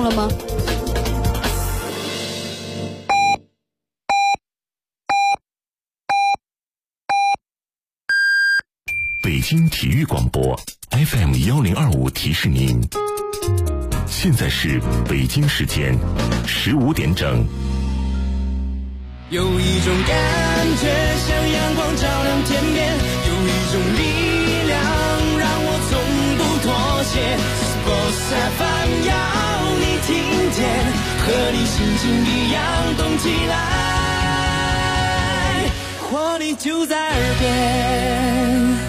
动了吗？ 北京体育广播 FM1025提示您，现在是北京时间15点整。 有一种感觉像阳光照亮天边，有一种力量让我从不妥协。Sports FM 要你听见，和你心情一样动起来，活力就在耳边。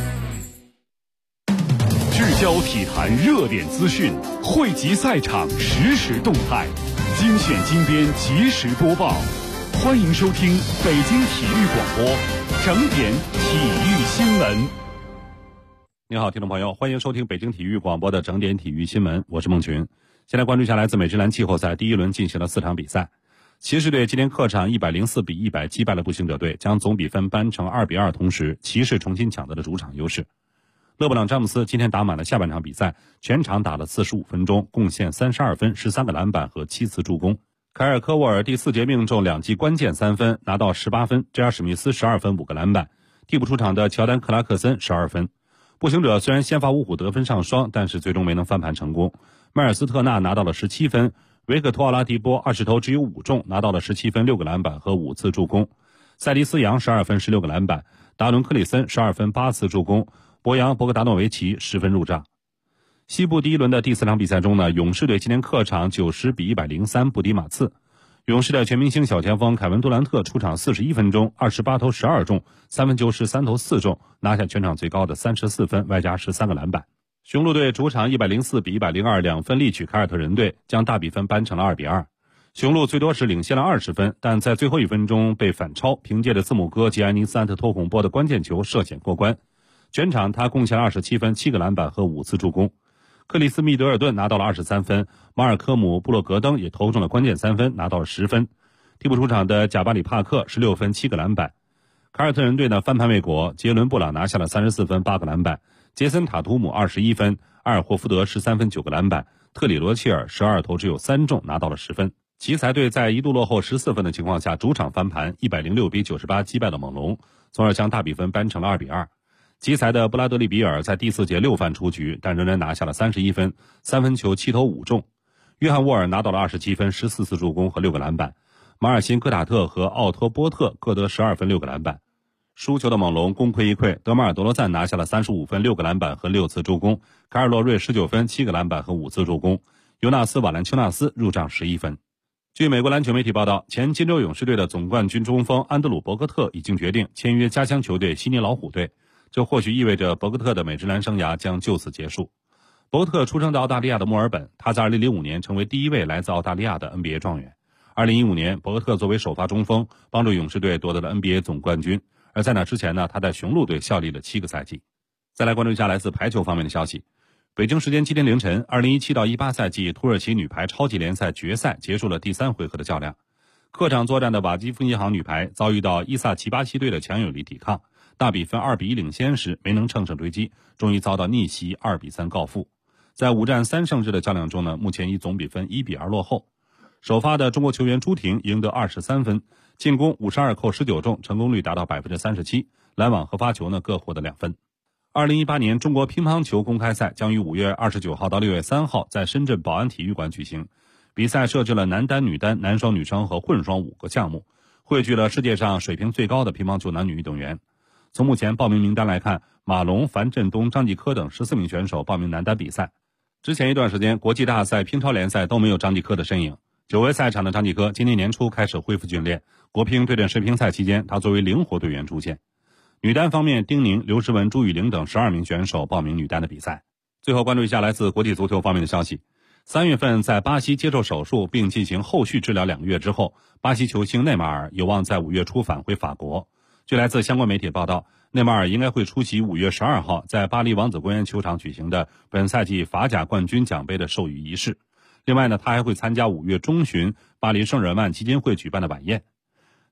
聚焦体坛热点资讯，汇集赛场实时动态，精选精编及时播报。欢迎收听北京体育广播整点体育新闻。 您好，听众朋友，欢迎收听北京体育广播的整点体育新闻，我是孟群。先来关注一下来自美职篮季后赛第一轮进行了4场比赛。骑士队今天客场104-100击败了步行者队，将总比分扳成2-2，同时骑士重新抢得了主场优势。勒布朗·詹姆斯今天打满了下半场比赛，全场打了45分钟，贡献32分、13个篮板和7次助攻。凯尔·科沃尔第4节命中2记关键3分，拿到18分。J.R. 史密斯12分、5个篮板。替补出场的乔丹·克拉克森12分。步行者虽然先发五虎得分上双，但是最终没能翻盘成功。迈尔斯特纳拿到了17分，维克托·奥拉迪波20投只有5中，拿到了17分、6个篮板和5次助攻。塞迪斯·杨12分、16个篮板。达伦·克里森12分、8次助攻。博扬·博格达诺维奇10分入账。西部第一轮的第4场比赛中呢，勇士队今天客场90-103不敌马刺。勇士的全明星小前锋凯文·杜兰特出场41分钟，28投12中，3分球13投4中，拿下全场最高的34分，外加13个篮板。雄鹿队主场104-102 2分力取凯尔特人队，将大比分扳成了2-2。雄鹿最多是领先了20分，但在最后1分钟被反超，凭借着字母哥吉安尼斯·安特托孔波的关键球涉险过关。全场他贡献了27分、7个篮板和5次助攻。克里斯·密德尔顿拿到了23分，马尔科姆·布洛格登也投中了关键3分，拿到了10分。替补出场的贾巴里·帕克16分、7个篮板。凯尔特人队呢翻盘未果，杰伦·布朗拿下了34分、8个篮板，杰森·塔图姆21分，埃尔霍福德13分、9个篮板，特里罗切尔12投只有3中，拿到了10分。奇才队在一度落后14分的情况下，主场翻盘106-98击败了猛龙，从而将大比分扳成了2-2。奇才的布拉德利比尔在第4节6犯出局，但仍然拿下了31分，3分球7投5中。约翰沃尔拿到了27分、14次助攻和6个篮板。马尔辛·科塔特和奥托波特各得12分、6个篮板。输球的猛龙功亏一篑，德马尔·德罗赞拿下了35分、6个篮板和6次助攻。凯尔洛瑞19分、7个篮板和5次助攻。尤纳斯·瓦兰丘纳斯入账11分。据美国篮球媒体报道，前金州勇士队的总冠军中锋安德鲁·伯格特已经决定签约家乡球队悉尼老虎队。这或许意味着伯格特的美职篮生涯将就此结束。伯格特出生在澳大利亚的墨尔本，他在2005年成为第一位来自澳大利亚的 NBA 状元。2015年，伯格特作为首发中锋，帮助勇士队夺得了 NBA 总冠军。而在那之前呢，他在雄鹿队效力了7个赛季。再来关注一下来自排球方面的消息。北京时间今天凌晨，2017-18赛季土耳其女排超级联赛决赛结束了第3回合的较量。客场作战的瓦基夫银行女排遭遇到伊萨奇巴西队的强有力抵抗。大比分2-1领先时没能乘胜追击，终于遭到逆袭2-3告负。在5战3胜制的较量中呢，目前以总比分1-2落后。首发的中国球员朱婷赢得23分，进攻52扣19中，成功率达到 37%， 拦网和发球呢各获得2分。2018年中国乒乓球公开赛将于5月29号到6月3号在深圳宝安体育馆举行。比赛设置了男单、女单、男双、女双和混双5个项目，汇聚了世界上水平最高的乒乓球男女运动员。从目前报名名单来看，马龙、樊振东、张继科等14名选手报名男单比赛。之前一段时间，国际大赛、乒超联赛都没有张继科的身影。久违赛场的张继科今年年初开始恢复训练，国乒对阵世乒赛期间，他作为灵活队员出现。女单方面，丁宁、刘诗雯、朱雨玲等12名选手报名女单的比赛。最后关注一下来自国际足球方面的消息。3月份在巴西接受手术并进行后续治疗2个月之后，巴西球星内马尔有望在5月初返回法国。据来自相关媒体报道，内马尔应该会出席5月12号在巴黎王子公园球场举行的本赛季法甲冠军奖杯的授予仪式。另外呢，他还会参加5月中旬巴黎圣日耳曼基金会举办的晚宴。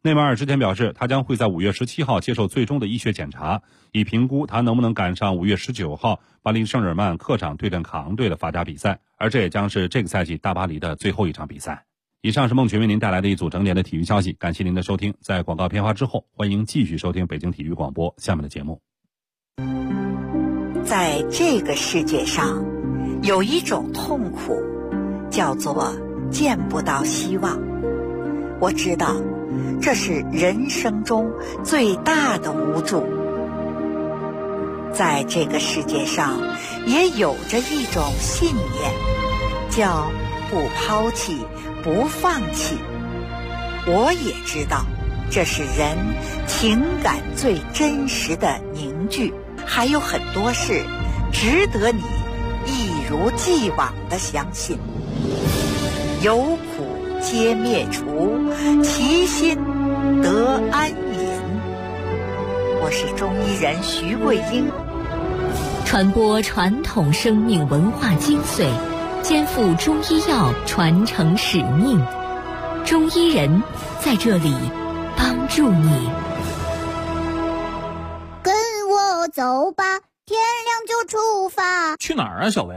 内马尔之前表示，他将会在5月17号接受最终的医学检查，以评估他能不能赶上5月19号巴黎圣日耳曼客场对阵卡昂队的法甲比赛，而这也将是这个赛季大巴黎的最后一场比赛。以上是孟群为您带来的一组整点的体育消息，感谢您的收听。在广告片花之后，欢迎继续收听北京体育广播下面的节目。 在这个世界上，有一种痛苦，叫做见不到希望。我知道，这是人生中最大的无助。在这个世界上，也有着一种信念，叫不抛弃，不放弃。我也知道，这是人情感最真实的凝聚。还有很多事值得你一如既往地相信。有苦皆灭除，其心得安隐。我是中医人徐桂英， 传播传统生命文化精髓，肩负中医药传承使命。中医人在这里帮助你。 走吧，天亮就出发。 去哪儿啊，小薇？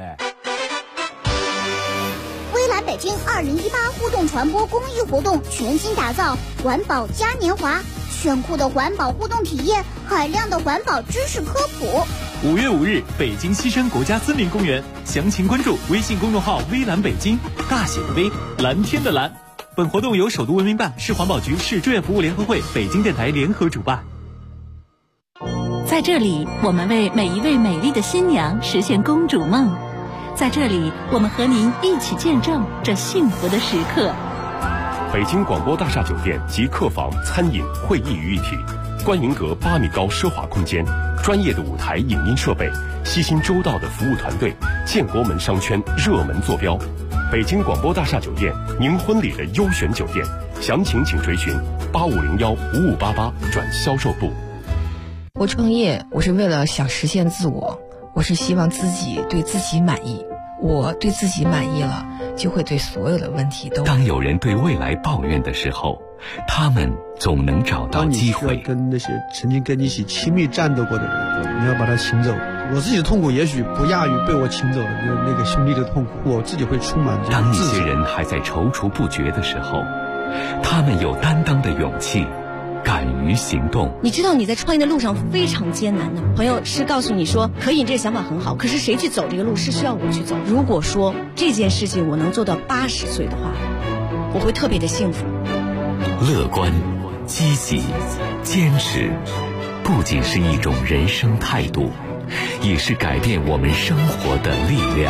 微蓝北京2018互动传播公益活动全新打造环保嘉年华，炫酷的环保互动体验，海量的环保知识科普。 5月5日，北京西山国家森林公园，详情关注微信公众号微蓝北京，大写的微，蓝天的蓝。本活动由首都文明办、市环保局、市志愿服务联合会、北京电台联合主办。 在这里，我们为每一位美丽的新娘实现公主梦。在这里，我们和您一起见证这幸福的时刻。 北京广播大厦酒店集客房、餐饮、会议于一体，观云阁8米高奢华空间，专业的舞台影音设备，悉心周到的服务团队，建国门商圈热门坐标。北京广播大厦酒店，您婚礼的优选酒店，详情请垂询85015588转销售部。 我创业，我是为了想实现自我，我是希望自己对自己满意。我对自己满意了，就会对所有的问题都。 当有人对未来抱怨的时候，他们总能找到机会。 当你需要跟那些曾经跟你一起亲密战斗过的人，你要把他请走。我自己的痛苦也许不亚于被我请走的那个兄弟的痛苦，我自己会充满这种当一些人还在踌躇不决的时候，他们有担当的勇气，敢于行动。 你知道你在创业的路上非常艰难的，朋友是告诉你说可以，你这个想法很好，可是谁去走这个路是需要我去走。如果说这件事情我能做到80岁的话，我会特别的幸福。 乐观、积极、坚持，不仅是一种人生态度，也是改变我们生活的力量。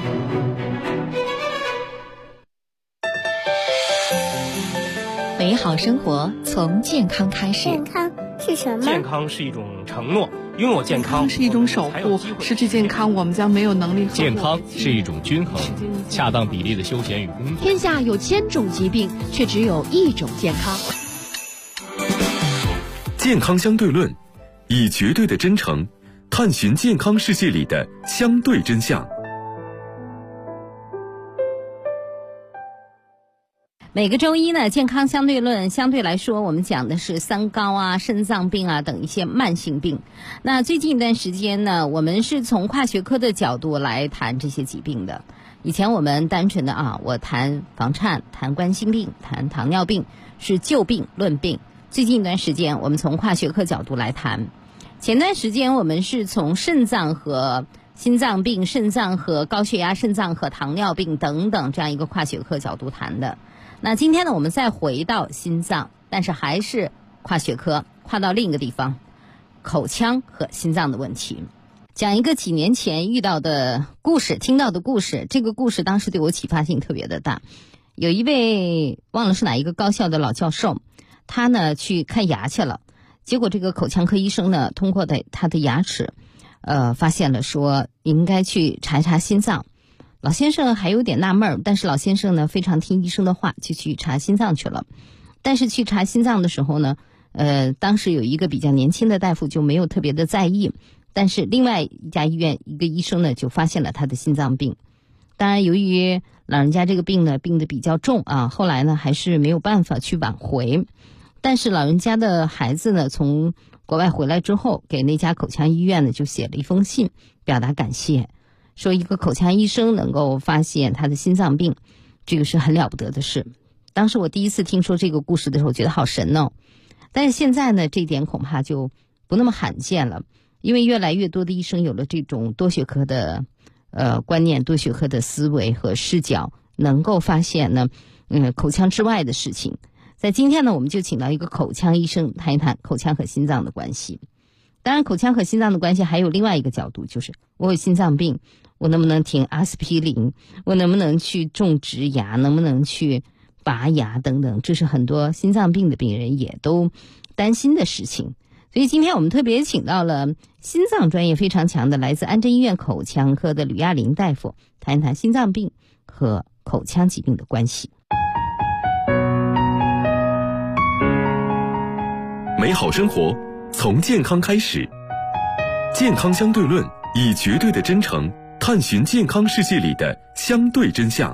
美好生活从健康开始。 健康是什么？ 健康是一种承诺，拥有健康是一种守护，失去健康我们将没有能力。 健康是一种均衡，恰当比例的休闲与工作。 天下有1000种疾病，却只有1种健康。 健康相对论，以绝对的真诚探寻健康世界里的相对真相。 每个周一呢，健康相对论相对来说我们讲的是三高啊、肾脏病啊等一些慢性病。那最近一段时间呢，我们是从跨学科的角度来谈这些疾病的。以前我们单纯的我谈房颤、谈冠心病、谈糖尿病，是就病论病。最近一段时间我们从跨学科角度来谈。前段时间我们是从肾脏和心脏病、肾脏和高血压、肾脏和糖尿病等等这样一个跨学科角度谈的。那今天呢，我们再回到心脏，但是还是跨学科，跨到另一个地方，口腔和心脏的问题。讲一个几年前遇到的故事，听到的故事。这个故事当时对我启发性特别的大。有一位忘了是哪一个高校的老教授，他呢去看牙去了，结果这个口腔科医生呢通过他的牙齿发现了说应该去查一查心脏。老先生还有点纳闷，但是老先生呢非常听医生的话，就去查心脏去了。但是去查心脏的时候呢，当时有一个比较年轻的大夫就没有特别的在意，但是另外一家医院一个医生呢就发现了他的心脏病。当然由于老人家这个病呢病得比较重啊，后来呢还是没有办法去挽回。 但是老人家的孩子呢，从国外回来之后，给那家口腔医院呢就写了一封信，表达感谢，说一个口腔医生能够发现他的心脏病，这个是很了不得的事。当时我第一次听说这个故事的时候，觉得好神哦。但是现在呢，这一点恐怕就不那么罕见了，因为越来越多的医生有了这种多学科的观念、多学科的思维和视角，能够发现呢，口腔之外的事情。在今天呢，我们就请到一个口腔医生谈一谈口腔和心脏的关系。当然，口腔和心脏的关系还有另外一个角度，就是我有心脏病，我能不能停阿司匹林？我能不能去种植牙？能不能去拔牙等等？这是很多心脏病的病人也都担心的事情。所以今天我们特别请到了心脏专业非常强的来自安贞医院口腔科的吕亚玲大夫，谈一谈心脏病和口腔疾病的关系。 美好生活从健康开始，健康相对论以绝对的真诚探寻健康世界里的相对真相。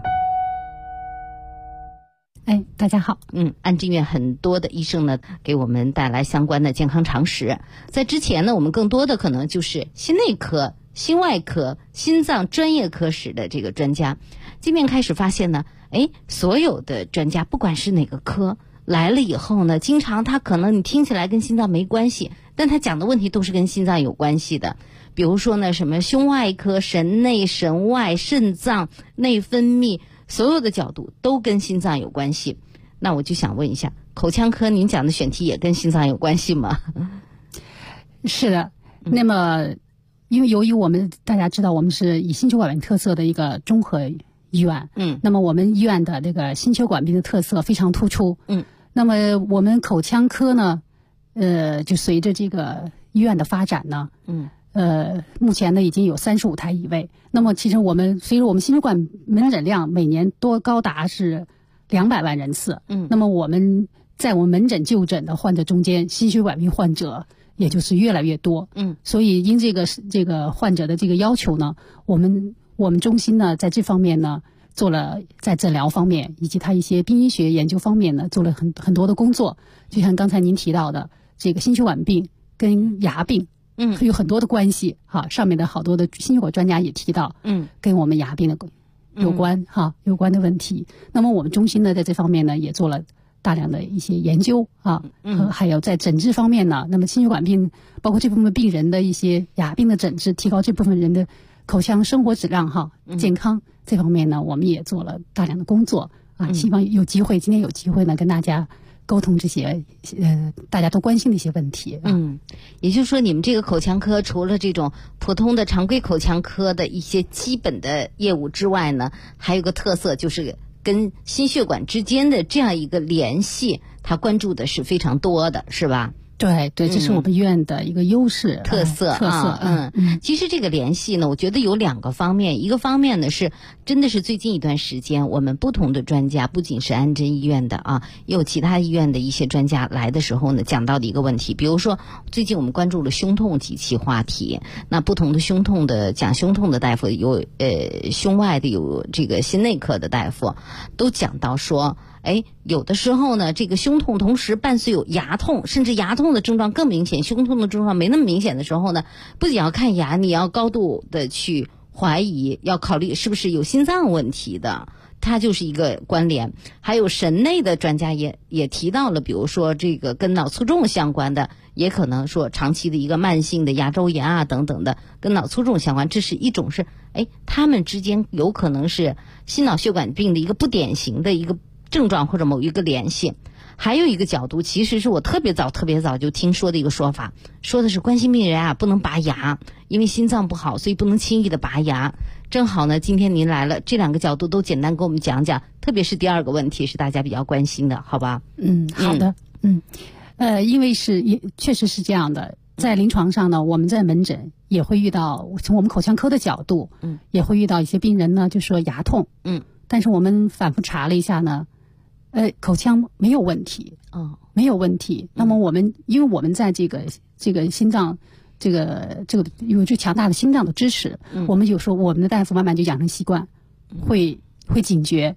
大家好。 安贞医院很多的医生呢，给我们带来相关的健康常识。在之前呢，我们更多的可能就是心内科、心外科、心脏专业科室的这个专家。今天开始发现呢，所有的专家不管是哪个科来了以后呢，经常他可能你听起来跟心脏没关系，但他讲的问题都是跟心脏有关系的。比如说呢，什么胸外科、神内、神外、肾脏、内分泌，所有的角度都跟心脏有关系。那我就想问一下，口腔科您讲的选题也跟心脏有关系吗？ 是的。那么因为由于我们大家知道我们是以心血管病特色的一个综合医院，那么我们医院的这个心血管病的特色非常突出，那么我们口腔科呢，就随着这个医院的发展呢，目前呢已经有35台椅位。那么其实随着我们心血管门诊量每年多高达是200万人次，那么我们在我们门诊就诊的患者中间，心血管病患者也就是越来越多，所以因这个患者的这个要求呢，我们中心呢在这方面呢做了在诊疗方面以及它一些病医学研究方面呢做了很多的工作。就像刚才您提到的，这个心血管病跟牙病有很多的关系哈，上面的好多的心血管专家也提到跟我们牙病的有关的问题。那么我们中心呢在这方面呢也做了大量的一些研究还有在诊治方面呢，那么心血管病包括这部分病人的一些牙病的诊治，提高这部分人的口腔生活质量健康这方面呢，我们也做了大量的工作希望今天有机会呢跟大家沟通这些大家都关心的一些问题。 也就是说你们这个口腔科除了这种普通的常规口腔科的一些基本的业务之外呢，还有个特色就是跟心血管之间的这样一个联系，它关注的是非常多的，是吧？ 对，这是我们医院的一个优势特色。其实这个联系呢，我觉得有2个方面。一个方面呢是真的是最近一段时间，我们不同的专家，不仅是安贞医院的也有其他医院的一些专家来的时候呢，讲到的一个问题。比如说最近我们关注了胸痛几期话题，那不同的讲胸痛的大夫有胸外的，有这个心内科的大夫，都讲到说有的时候呢，这个胸痛同时伴随有牙痛，甚至牙痛的症状更明显，胸痛的症状没那么明显的时候呢，不仅要看牙，你要高度的去怀疑，要考虑是不是有心脏问题的，它就是一个关联。还有神内的专家也提到了，比如说这个跟脑卒中相关的，也可能说长期的一个慢性的牙周炎等等的跟脑卒中相关，这是一种是他们之间有可能是心脑血管病的一个不典型的一个症状或者某一个联系。还有一个角度，其实是我特别早就听说的一个说法，说的是冠心病人不能拔牙，因为心脏不好，所以不能轻易的拔牙。正好呢，今天您来了，这2个角度都简单给我们讲讲，特别是第2个问题是大家比较关心的，好吧？ 好的。因为确实是这样的，在临床上呢，我们在门诊也会遇到，从我们口腔科的角度也会遇到一些病人呢就说牙痛，但是我们反复查了一下呢，口腔没有问题，没有问题。那么因为我们在这个心脏这个有最强大的心脏的支持，我们有时候我们的大夫慢慢就养成习惯，会警觉，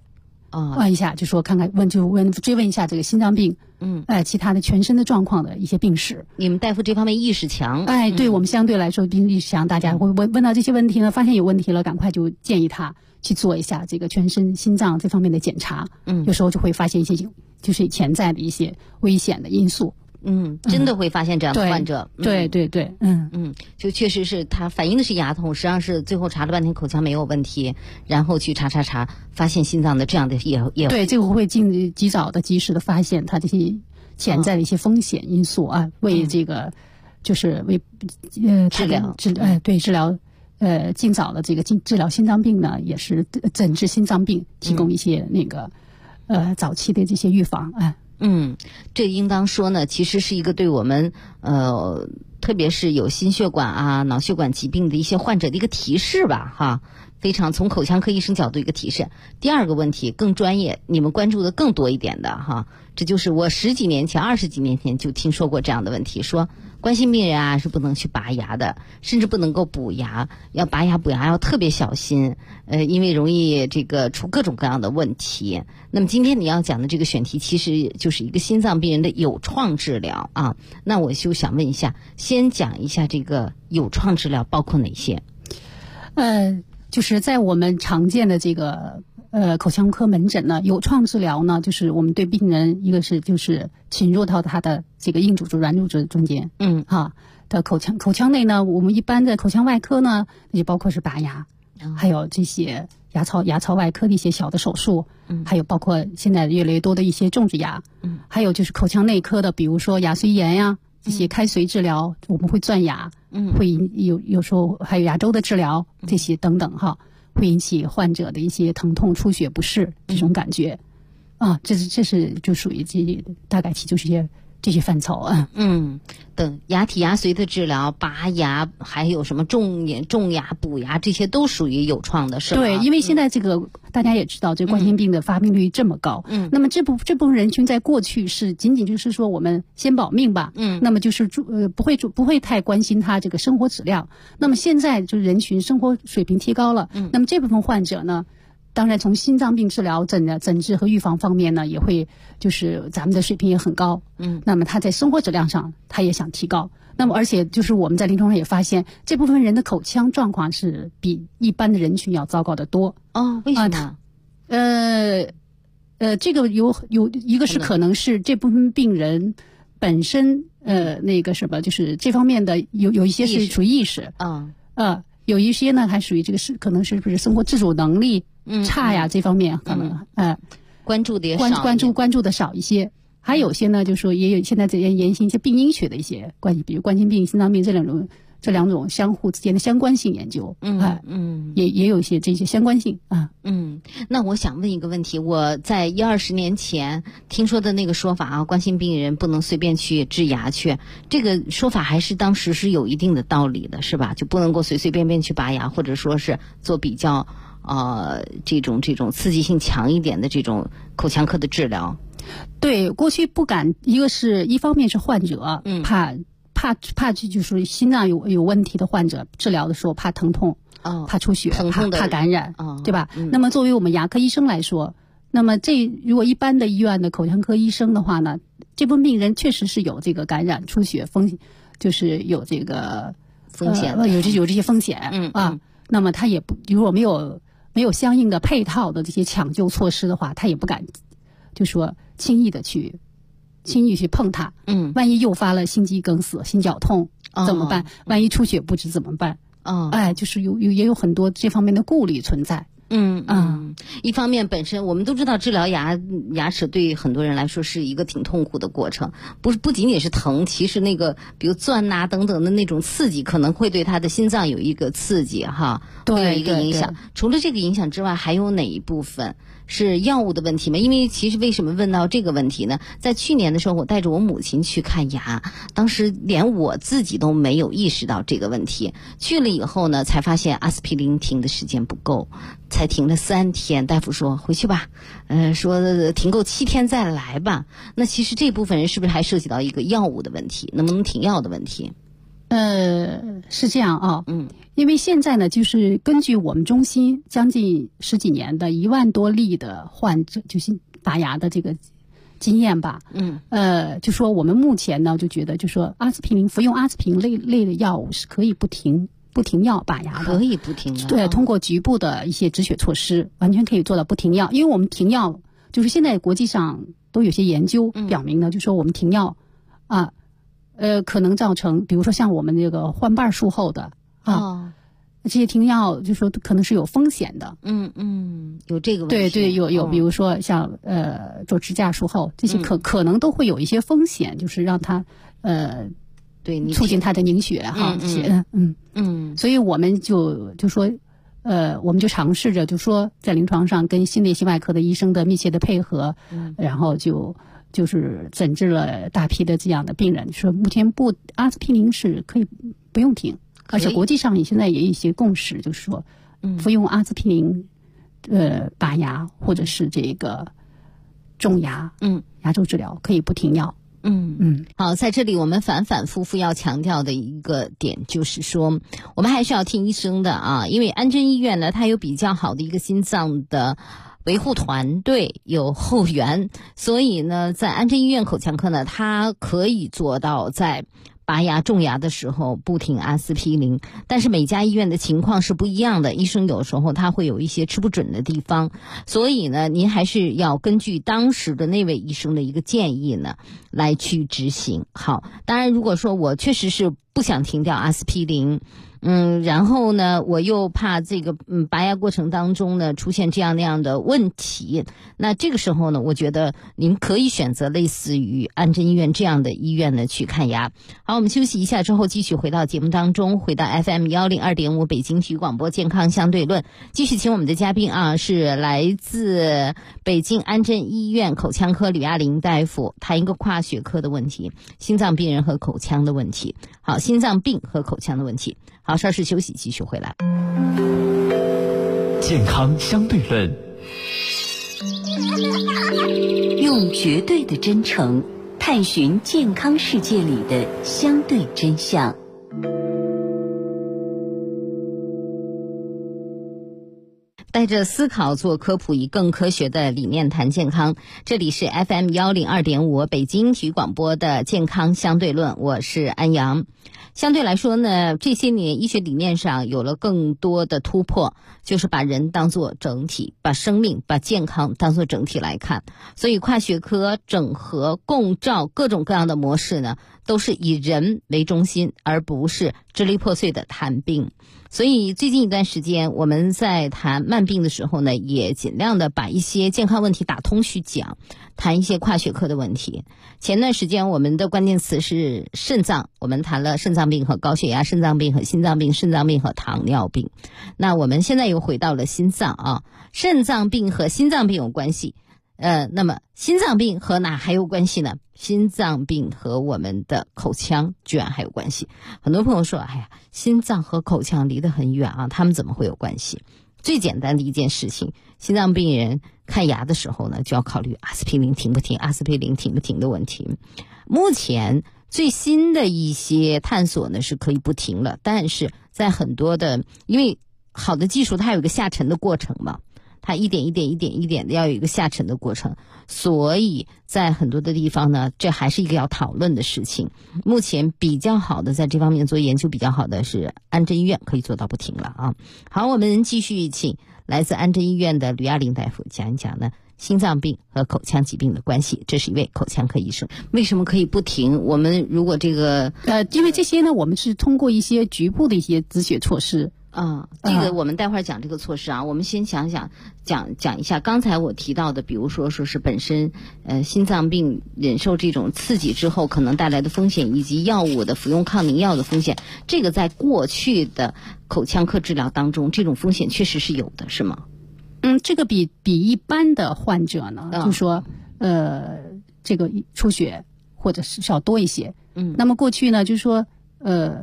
问一下，就说看看追问一下这个心脏病，其他的全身的状况的一些病史。 你们大夫这方面意识强， 对我们相对来说意识强，大家会问到这些问题呢，发现有问题了，赶快就建议他去做一下这个全身心脏这方面的检查。有时候就会发现一些就是潜在的一些危险的因素。 真的会发现这样的患者。 对， 就确实是他反映的是牙痛，实际上是最后查了半天口腔没有问题，然后去查，发现心脏的这样的也对，这个会及早的及时的发现他这些潜在的一些风险因素啊，为这个就是为治疗尽早的这个治疗心脏病呢，也是诊治心脏病提供一些那个早期的这些预防啊。 这应当说呢，其实是一个对我们特别是有心血管啊、脑血管疾病的一些患者的一个提示吧，哈，非常从口腔科医生角度一个提示。第二个问题更专业，你们关注的更多一点的哈，这就是我20几年前就听说过这样的问题，说冠心病人啊是不能去拔牙的，甚至不能够补牙，要拔牙补牙要特别小心，因为容易这个出各种各样的问题。那么今天你要讲的这个选题其实就是一个心脏病人的有创治疗啊，那我就想问一下，先讲一下这个有创治疗包括哪些？ 就是在我们常见的这个口腔科门诊呢，有创治疗呢，就是我们对病人一个是就是侵入到他的这个硬组织软组织中间，的口腔内呢，我们一般的口腔外科呢，也包括是拔牙，还有这些牙槽外科的一些小的手术，还有包括现在越来越多的一些种植牙，还有就是口腔内科的，比如说牙髓炎呀，这些开髓治疗，我们会钻牙，会有时候还有牙周的治疗，这些等等哈，会引起患者的一些疼痛、出血不适这种感觉，这是就属于大概其就是这些范畴啊。 等牙体牙髓的治疗、拔牙，还有什么种牙、补牙，这些都属于有创的，是吧？ 对，因为现在这个大家也知道，这冠心病的发病率这么高，那么这部分人群在过去是仅仅就是说我们先保命吧，那么就是不会太关心他这个生活质量。那么现在就是人群生活水平提高了，那么这部分患者呢，当然从心脏病治疗诊治和预防方面呢，也会就是咱们的水平也很高，那么他在生活质量上他也想提高，那么而且就是我们在临床上也发现，这部分人的口腔状况是比一般的人群要糟糕得多。 为什么？ 这个有一个是可能是这部分病人本身那个什么，就是这方面的有一些是属于意识，有一些呢还属于这个可能是不是生活自主能力差呀，这方面可能关注的也少， 关注的少一些。还有些呢，就是说也有现在在研究一些病因学的一些关系，比如冠心病、心脏病这两种相互之间的相关性研究，也有一些这些相关性啊。 那我想问一个问题，我在10-20年前听说的那个说法啊，冠心病人不能随便去治牙去，这个说法还是当时是有一定的道理的，是吧？就不能够随随便便去拔牙，或者说是做比较这种刺激性强一点的这种口腔科的治疗。 对，过去不敢，一方面是患者怕就是心脏有问题的患者治疗的时候怕疼痛，怕出血，怕感染，对吧？那么作为我们牙科医生来说，那么如果一般的医院的口腔科医生的话呢，这部分病人确实是有这个感染、出血就是有这个风险， 有这些风险那么他也如果没有相应的配套的这些抢救措施的话，他也不敢就说轻易去碰它，万一诱发了心肌梗死、心绞痛怎么办？万一出血不止怎么办？就是也有很多这方面的顾虑存在。 一方面本身我们都知道治疗牙齿对很多人来说是一个挺痛苦的过程，不仅仅是疼，其实那个比如钻等等的那种刺激可能会对他的心脏有一个刺激哈，会有一个影响。除了这个影响之外，还有哪一部分是药物的问题吗？因为其实为什么问到这个问题呢？在去年的时候，我带着我母亲去看牙，当时连我自己都没有意识到这个问题。去了以后呢，才发现阿司匹林停的时间不够，才停了3天。大夫说回去吧，说停够7天再来吧。那其实这部分人是不是还涉及到一个药物的问题，能不能停药的问题？ 是这样啊，因为现在呢，就是根据我们中心将近10几年的1万多例的患者，就是拔牙的这个经验吧，就说我们目前呢就觉得，就说服用阿司匹林类的药物是可以不停药拔牙的， 可以不停药。 对，通过局部的一些止血措施，完全可以做到不停药。因为我们停药，就是现在国际上都有些研究表明呢，就说我们停药啊，可能造成，比如说像我们这个换瓣术后的这些停药，就说可能是有风险的。 有这个问题。 对，有，比如说像做支架术后，这些可能都会有一些风险，就是让它对你促进它的凝血哈。所以我们就说。我们就尝试着，就说在临床上跟心内心外科的医生的密切的配合，然后就是诊治了大批的这样的病人，说目前阿司匹林是可以不用停，而且国际上现在也有一些共识，就是说服用阿司匹林拔牙或者是这个种牙牙周治疗可以不停药。 好，在这里我们反反复复要强调的一个点就是说，我们还是要听医生的啊，因为安贞医院呢，它有比较好的一个心脏的维护团队，有后援，所以呢，在安贞医院口腔科呢，它可以做到在拔牙种牙的时候不停阿司匹林，但是每家医院的情况是不一样的，医生有时候他会有一些吃不准的地方，所以呢，您还是要根据当时的那位医生的一个建议呢来去执行。好，当然如果说我确实是不想停掉阿司匹林，然后呢，我又怕这个拔牙过程当中呢出现这样那样的问题，那这个时候呢，我觉得您可以选择类似于安贞医院这样的医院呢去看牙。好，我们休息一下之后继续回到节目当中，回到 FM 102.5北京体育广播健康相对论，继续请我们的嘉宾啊，是来自北京安贞医院口腔科吕亚玲大夫，谈一个跨学科的问题，心脏病人和口腔的问题。好，心脏病和口腔的问题。好，稍事休息，继续回来。 健康相对论， 用绝对的真诚探寻健康世界里的相对真相。 带着思考做科普，以更科学的理念谈健康。这里是 FM 102.5北京体育广播的健康相对论，我是安阳。相对来说呢，这些年医学理念上有了更多的突破，就是把人当作整体，把生命、把健康当作整体来看。所以跨学科、整合、共照各种各样的模式呢，都是以人为中心，而不是支离破碎的谈病。所以最近一段时间我们在谈慢病的时候呢，也尽量的把一些健康问题打通去讲，谈一些跨学科的问题。前段时间我们的关键词是肾脏，我们谈了肾脏病和高血压，肾脏病和心脏病，肾脏病和糖尿病。那我们现在又回到了心脏啊，肾脏病和心脏病有关系。那么心脏病和哪还有关系呢？心脏病和我们的口腔居然还有关系。很多朋友说，哎呀，心脏和口腔离得很远啊，他们怎么会有关系？最简单的一件事情，心脏病人看牙的时候呢，就要考虑阿司匹林停不停，阿司匹林停不停的问题。目前最新的一些探索呢是可以不停了，但是在很多的，因为好的技术它有一个下沉的过程嘛，它一点的要有一个下沉的过程，所以在很多的地方呢，这还是一个要讨论的事情。目前比较好的在这方面做研究比较好的是安贞医院，可以做到不停了啊。好，我们继续请来自安贞医院的吕亚玲大夫讲一讲呢心脏病和口腔疾病的关系。这是一位口腔科医生，为什么可以不停？我们如果这个因为这些呢，我们是通过一些局部的一些止血措施。 这个我们待会儿讲这个措施啊，我们先讲一下刚才我提到的，比如说是本身心脏病忍受这种刺激之后可能带来的风险，以及药物的服用抗凝药的风险，这个在过去的口腔科治疗当中，这种风险确实是有的，是吗？ 这个比一般的患者呢，就是说这个出血或者是少多一些。那么过去呢，就是说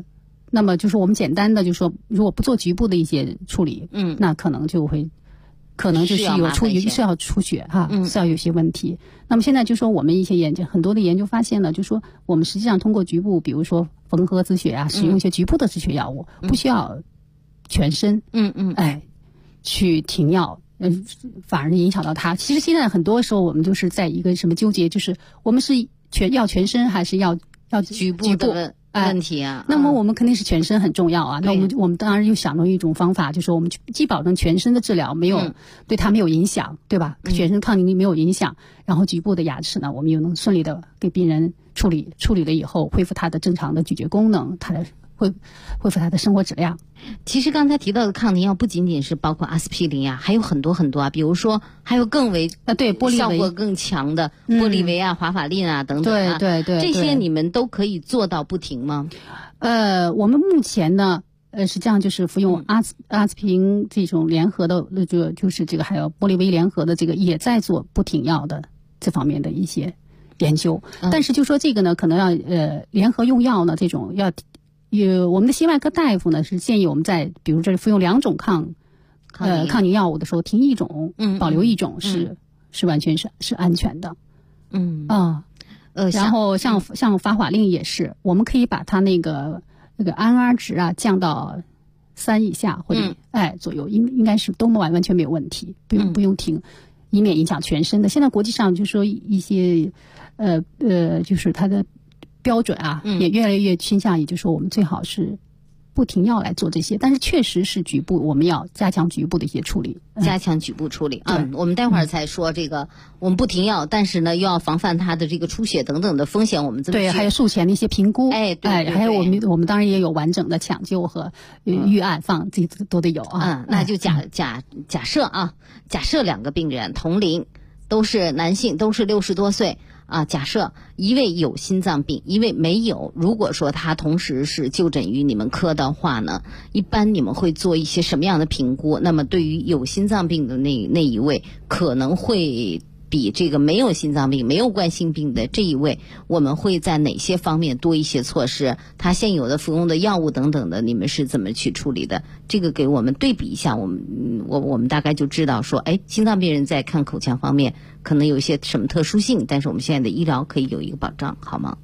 那么就是我们简单的就是说，如果不做局部的一些处理，那可能就会可能就是是要出血哈，是要有些问题。那么现在就说我们一些很多的研究发现呢，就说我们实际上通过局部，比如说缝合止血啊，使用一些局部的止血药物，不需要全身，去停药，反而影响到它。其实现在很多时候我们就是在一个什么纠结，就是我们是要全身还是要局部的问题啊。 那么我们肯定是全身很重要啊。那我们当然又想到一种方法，就是我们既保证全身的治疗对它没有影响，对吧？全身抗凝力没有影响，然后局部的牙齿呢，我们又能顺利的给病人处理了以后，恢复它的正常的咀嚼功能，它的恢复他的生活质量。 其实刚才提到的抗凝药不仅仅是包括阿司匹林呀，还有很多很多啊，比如说还有更为效果更强的玻利维啊、华法令啊等等啊， 对， 这些你们都可以做到不停吗？ 我们目前呢，实际上就是服用阿司匹林这种联合的，就是这个还有玻利维联合的这个也在做不停药的这方面的一些研究，但是就说这个呢，可能要联合用药呢，这种要。我们的心外科大夫呢是建议我们在比如这里服用2种抗凝药物的时候停一种，保留一种是完全是安全的。然后像法法令也是，我们可以把它那个INR 值啊降到3以下或者左右，应该是都完全没有问题，不用停，以免影响全身的。现在国际上就说一些就是它的标准啊，也越来越倾向，也就是说我们最好是不停药来做这些，但是确实是局部，我们要加强局部的一些处理， 加强局部处理。我们待会儿才说这个，我们不停药，但是呢又要防范它的这个出血等等的风险，我们对，还有术前的一些评估， 对， 还有我们当然也有完整的抢救和预案这都得有啊。 那就假设啊，假设2个病人同龄，都是男性，都是60多岁。假设一位有心脏病，一位没有，如果说他同时是就诊于你们科的话呢，一般你们会做一些什么样的评估？那么对于有心脏病的那一位，可能会比这个没有心脏病、没有冠心病的这一位，我们会在哪些方面多一些措施？他现有的服用的药物等等的，你们是怎么去处理的？这个给我们对比一下，我们大概就知道说，心脏病人在看口腔方面可能有一些什么特殊性，但是我们现在的医疗可以有一个保障，好吗？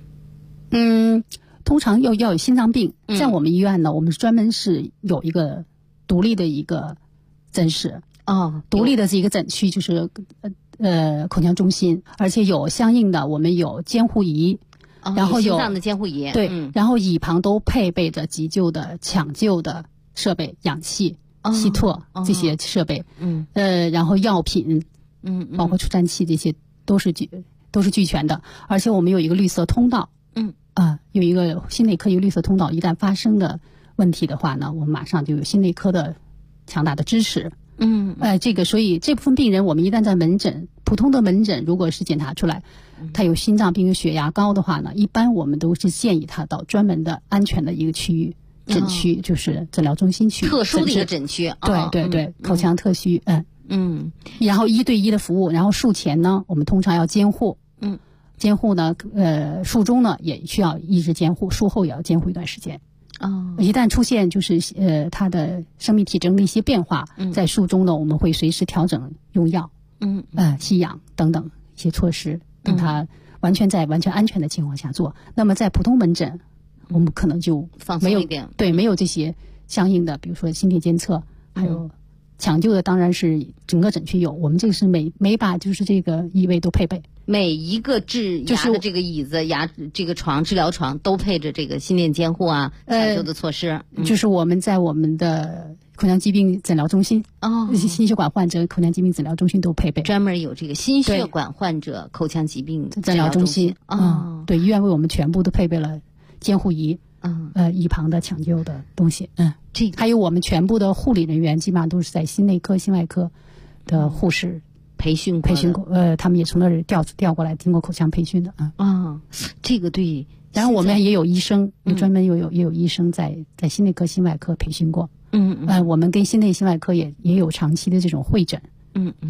通常要有心脏病，在我们医院呢，我们专门是有一个独立的一个诊室，独立的这一个诊区，就是口腔中心，而且有相应的，我们有监护仪，然后有心脏的监护仪， 对，然后椅旁都配备着急救的、抢救的设备，氧气、吸唾这些设备，然后药品，包括除颤器，这些都是俱全的，而且我们有一个绿色通道，有一个心内科一个绿色通道，一旦发生的问题的话呢，我们马上就有心内科的强大的支持。所以这部分病人，我们一旦在门诊，普通的门诊，如果是检查出来他有心脏病、有血压高的话呢，一般我们都是建议他到专门的安全的一个区域诊区，就是诊疗中心去特殊的一个诊区。 对，口腔特需，然后1对1的服务，然后术前呢，我们通常要监护，监护呢，术中呢也需要一直监护，术后也要监护一段时间。一旦出现就是他的生命体征的一些变化，在术中呢，我们会随时调整用药，吸氧等等一些措施，等他完全安全的情况下做。那么在普通门诊，我们可能就没有没有这些相应的，比如说心电监测，还有抢救的，当然是整个诊区有。我们这个是每把就是这个医卫都配备。 每一个治牙的这个椅子、这个床、治疗床都配着这个心电监护啊、抢救的措施。 就是我们在我们的口腔疾病诊疗中心，心血管患者口腔疾病诊疗中心都配备， 专门有这个心血管患者口腔疾病诊疗中心。对，医院为我们全部都配备了监护仪，一旁的抢救的东西。还有我们全部的护理人员，基本上都是在心内科、心外科的护士。 培训过，他们也从那儿调过来，经过口腔培训的这个对。 然后我们也有医生，专门也有医生在心内科、心外科培训过。我们跟心内心外科也有长期的这种会诊。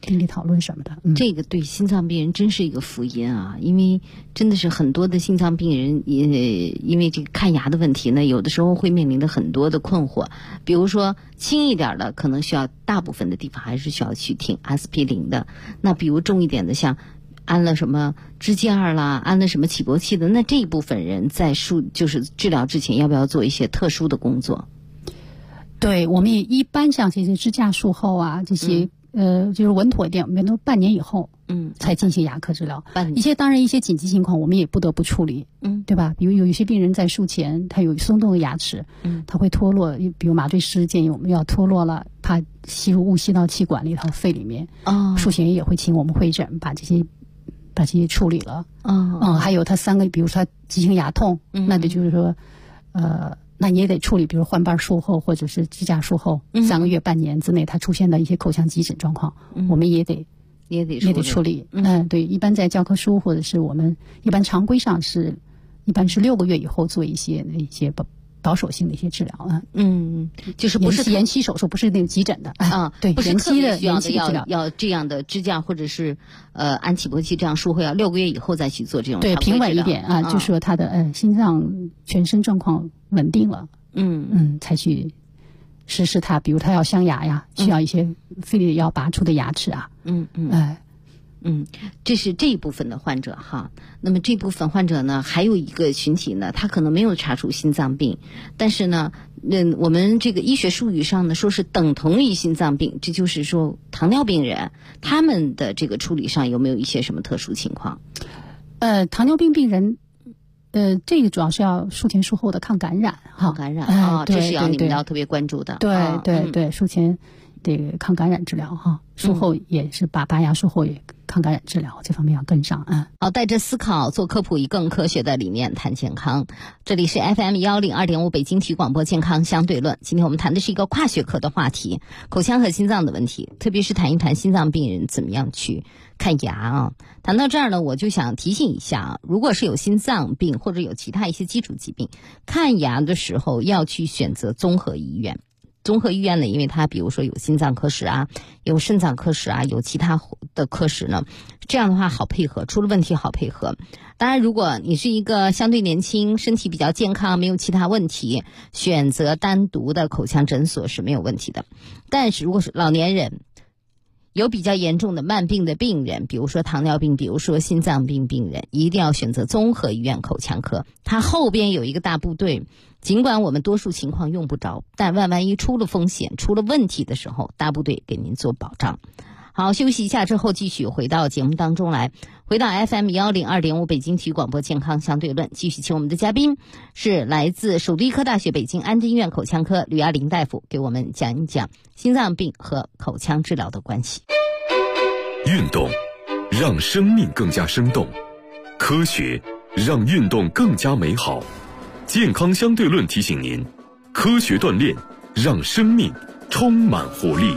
病理讨论什么的。 这个对心脏病人真是一个福音啊！因为真的是很多的心脏病人因为这个看牙的问题呢，有的时候会面临着很多的困惑。比如说轻一点的，可能需要大部分的地方还是需要去听阿司匹林的。那比如重一点的，像安了什么支架啦，安了什么起搏器的，那这一部分人在就是治疗之前，要不要做一些特殊的工作？ 对，我们也一般像这些支架术后啊，这些就是稳妥一点，我们都半年以后才进行牙科治疗。当然一些紧急情况我们也不得不处理，对吧？比如有一些病人在术前他有松动的牙齿，他会脱落，比如麻醉师建议我们要脱落了，怕误吸到气管里头肺里面，术前也会请我们会诊把这些处理了。还有他比如说他急性牙痛，那就是说那你也得处理，比如换瓣术后或者是支架术后3个月半年之内他出现的一些口腔急诊状况，我们也得处理。对，一般在教科书或者是我们一般常规上一般是6个月以后做一些保守性的一些治疗啊。 就是不是延期手术，不是那个急诊的对， 不是延期的需要的要这样的支架或者是安起搏器这样术后要6个月以后再去做这种对平稳一点啊，就说他的心脏全身状况稳定了，才去实施它，比如他要镶牙呀，需要一些非得要拔出的牙齿啊。 这是这一部分的患者哈。那么这部分患者呢，还有一个群体呢，他可能没有查出心脏病，但是呢，我们这个医学术语上呢，说是等同于心脏病，这就是说糖尿病人他们的这个处理上有没有一些什么特殊情况？ 糖尿病病人，这个主要是要术前术后的抗感染哈。 抗感染这是你们要特别关注的。 对，术前这个抗感染治疗哈，术后也是拔牙术后也抗感染治疗，这方面要跟上。 好，带着思考做科普，以更科学的理念谈健康。这里是 FM102.5 北京体育广播健康相对论。今天我们谈的是一个跨学科的话题，口腔和心脏的问题，特别是谈一谈心脏病人怎么样去看牙啊。谈到这儿呢，我就想提醒一下如果是有心脏病或者有其他一些基础疾病，看牙的时候要去选择综合医院。综合医院呢，因为它比如说有心脏科室啊，有肾脏科室啊，有其他的科室呢，这样的话好配合，出了问题好配合。当然如果你是一个相对年轻，身体比较健康，没有其他问题，选择单独的口腔诊所是没有问题的。但是如果是老年人，有比较严重的慢病的病人，比如说糖尿病，比如说心脏病病人，一定要选择综合医院口腔科，它后边有一个大部队，尽管我们多数情况用不着，但万一出了风险出了问题的时候，大部队给您做保障。好，休息一下之后继续回到节目当中来，回到 FM102.5 北京体育广播健康相对论，继续请我们的嘉宾是来自首都医科大学北京安贞医院口腔科吕亚玲大夫，给我们讲一讲心脏病和口腔治疗的关系。 运动让生命更加生动，科学让运动更加美好。健康相对论提醒您，科学锻炼让生命充满活力。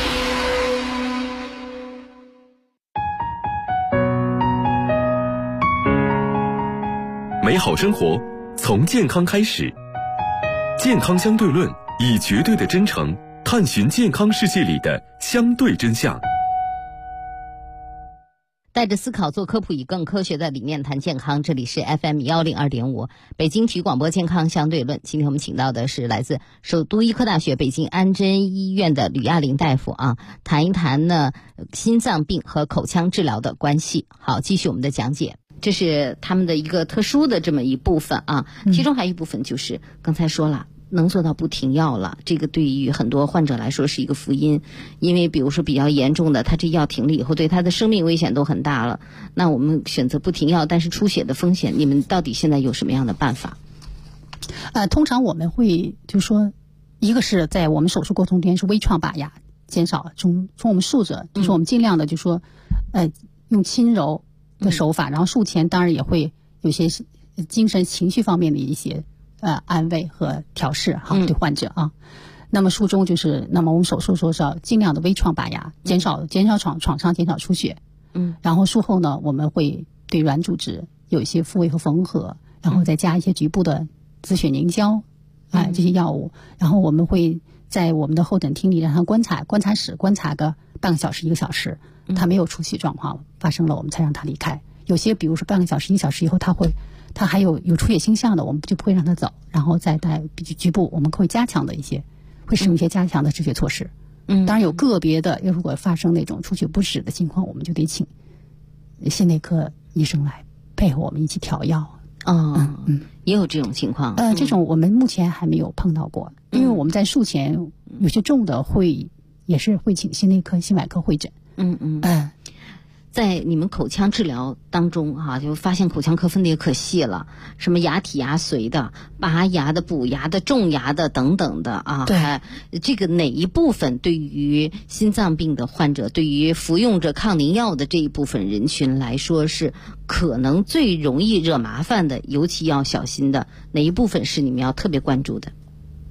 美好生活从健康开始，健康相对论以绝对的真诚探寻健康世界里的相对真相。 带着思考做科普，以更科学的理念谈健康。这里是 FM102.5 北京体育广播健康相对论。今天我们请到的是来自首都医科大学北京安贞医院的吕亚玲大夫啊，谈一谈呢心脏病和口腔治疗的关系。好，继续我们的讲解。这是他们的一个特殊的这么一部分啊，其中还有一部分就是刚才说了，能做到不停药了，这个对于很多患者来说是一个福音。因为比如说比较严重的，他这药停了以后，对他的生命危险都很大了。那我们选择不停药，但是出血的风险，你们到底现在有什么样的办法？ 通常我们会就是说，一个是在我们手术过程中间是微创拔牙，减少从我们术者，就是我们尽量的就是说，用轻柔的手法，然后术前当然也会有些精神情绪方面的一些安慰和调试哈，对患者啊。那么术中就是，那么我们手术说是要尽量的微创拔牙，减少创伤，减少出血。然后术后呢，我们会对软组织有一些复位和缝合，然后再加一些局部的止血凝胶这些药物。然后我们会在我们的候诊厅里让他观察室观察个半个小时1个小时，他没有出血状况发生了，我们才让他离开。有些比如说半个小时1个小时以后他还有出血倾向的，我们就不会让他走，然后再在局部我们会使用一些加强的止血措施。当然有个别的，如果发生那种出血不止的情况，我们就得请心内科医生来配合我们一起调药。 也有这种情况。 这种我们目前还没有碰到过，因为我们在术前有些重的也是会请心内科、心外科会诊。 在你们口腔治疗当中就发现口腔科分的也可细了，什么牙体牙髓的、拔牙的、补牙的、种牙的等等的对， 这个哪一部分对于心脏病的患者，对于服用着抗凝药的这一部分人群来说是可能最容易惹麻烦的，尤其要小心的哪一部分是你们要特别关注的？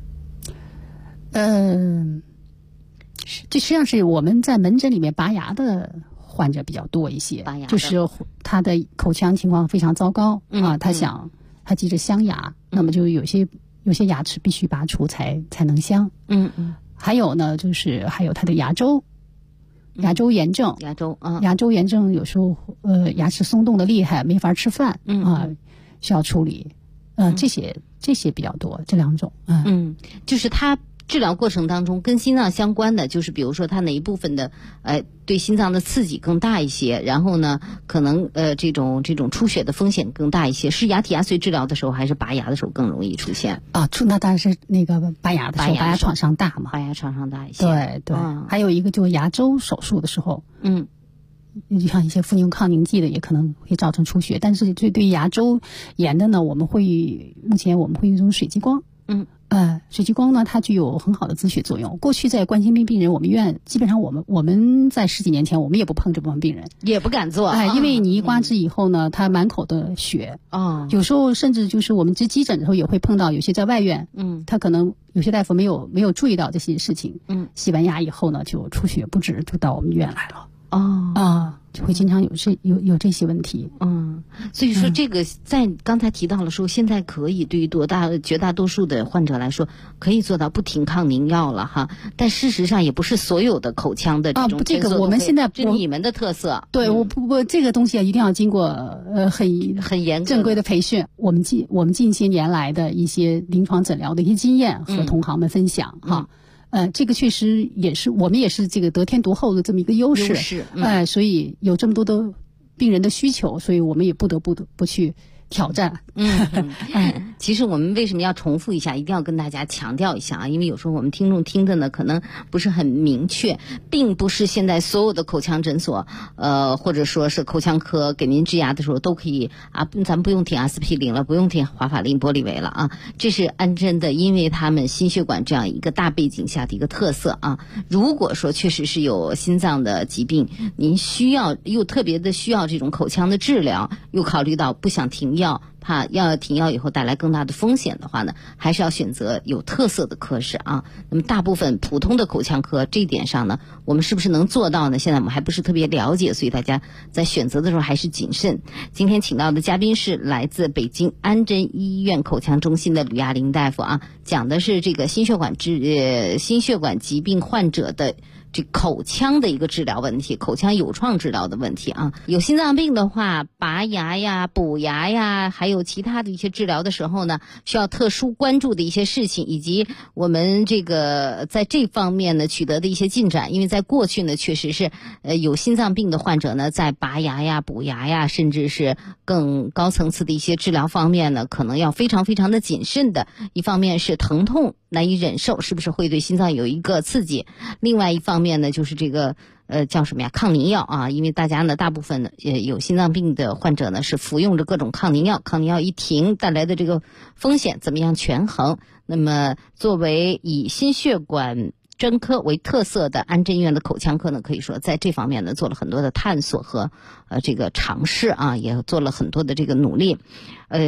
这实际上是我们在门诊里面拔牙的患者比较多一些，就是他的口腔情况非常糟糕他急着镶牙，那么就有些牙齿必须拔除才能镶。还有呢，就是还有他的牙周炎症，牙周炎症有时候牙齿松动的厉害，没法吃饭需要处理。这些比较多，这2种。 就是他治疗过程当中跟心脏相关的，就是比如说它哪一部分的对心脏的刺激更大一些，然后呢可能这种出血的风险更大一些，是牙体牙髓治疗的时候还是拔牙的时候更容易出现？ 那当然是那个拔牙的时候，拔牙创伤大嘛， 拔牙创伤大一些。 对，还有一个就是牙周手术的时候，就像一些复用抗凝剂的也可能会造成出血，但是对于牙周炎的呢，目前我们会用一种水激光。水激光呢，它具有很好的止血作用。过去在冠心病病人，我们医院基本上我们在10几年前，我们也不碰这部分病人， 也不敢做。 因为你一刮治以后呢，他满口的血。有时候甚至就是我们急诊的时候也会碰到有些在外院，他可能有些大夫没有注意到这些事情，洗完牙以后呢，就出血不止，就到我们医院来了。就会经常有这些问题。 所以说这个在刚才提到了说，现在可以对于绝大多数的患者来说，可以做到不停抗凝药了哈。但事实上也不是所有的口腔的这种这个我们现在这是你们的特色。 对，我这个东西一定要经过很严格正规的培训。我们近些年来的一些临床诊疗的一些经验和同行们分享哈。这个确实也是我们也是这个得天独厚的这么一个优势。所以有这么多的病人的需求，所以我们也不得不去挑战。 其实我们为什么要重复一下，一定要跟大家强调一下因为有时候我们听众听的呢可能不是很明确，并不是现在所有的口腔诊所或者说是口腔科给您治牙的时候都可以咱不用听阿司匹林了，不用听华法林、玻利维了这是安贞的，因为他们心血管这样一个大背景下的一个特色如果说确实是有心脏的疾病，您又特别的需要这种口腔的治疗，又考虑到不想停药，怕要停药以后带来更大的风险的话呢，还是要选择有特色的科室那么大部分普通的口腔科这一点上呢，我们是不是能做到呢？现在我们还不是特别了解，所以大家在选择的时候还是谨慎。今天请到的嘉宾是来自北京安贞医院口腔中心的吕亚玲大夫讲的是这个心血管疾病患者的这口腔的一个治疗问题，口腔有创治疗的问题有心脏病的话，拔牙呀、补牙呀，还有其他的一些治疗的时候呢，需要特殊关注的一些事情，以及我们这个在这方面呢取得的一些进展。因为在过去呢，确实是有心脏病的患者呢，在拔牙呀、补牙呀，甚至是更高层次的一些治疗方面呢，可能要非常非常的谨慎的。一方面是疼痛难以忍受，是不是会对心脏有一个刺激？另外一方面呢，就是这个叫什么呀？抗凝药因为大家呢，大部分有心脏病的患者呢是服用着各种抗凝药，抗凝药一停带来的这个风险怎么样权衡？那么作为以心血管专科为特色的安贞医院的口腔科呢，可以说在这方面呢做了很多的探索和这个尝试也做了很多的这个努力。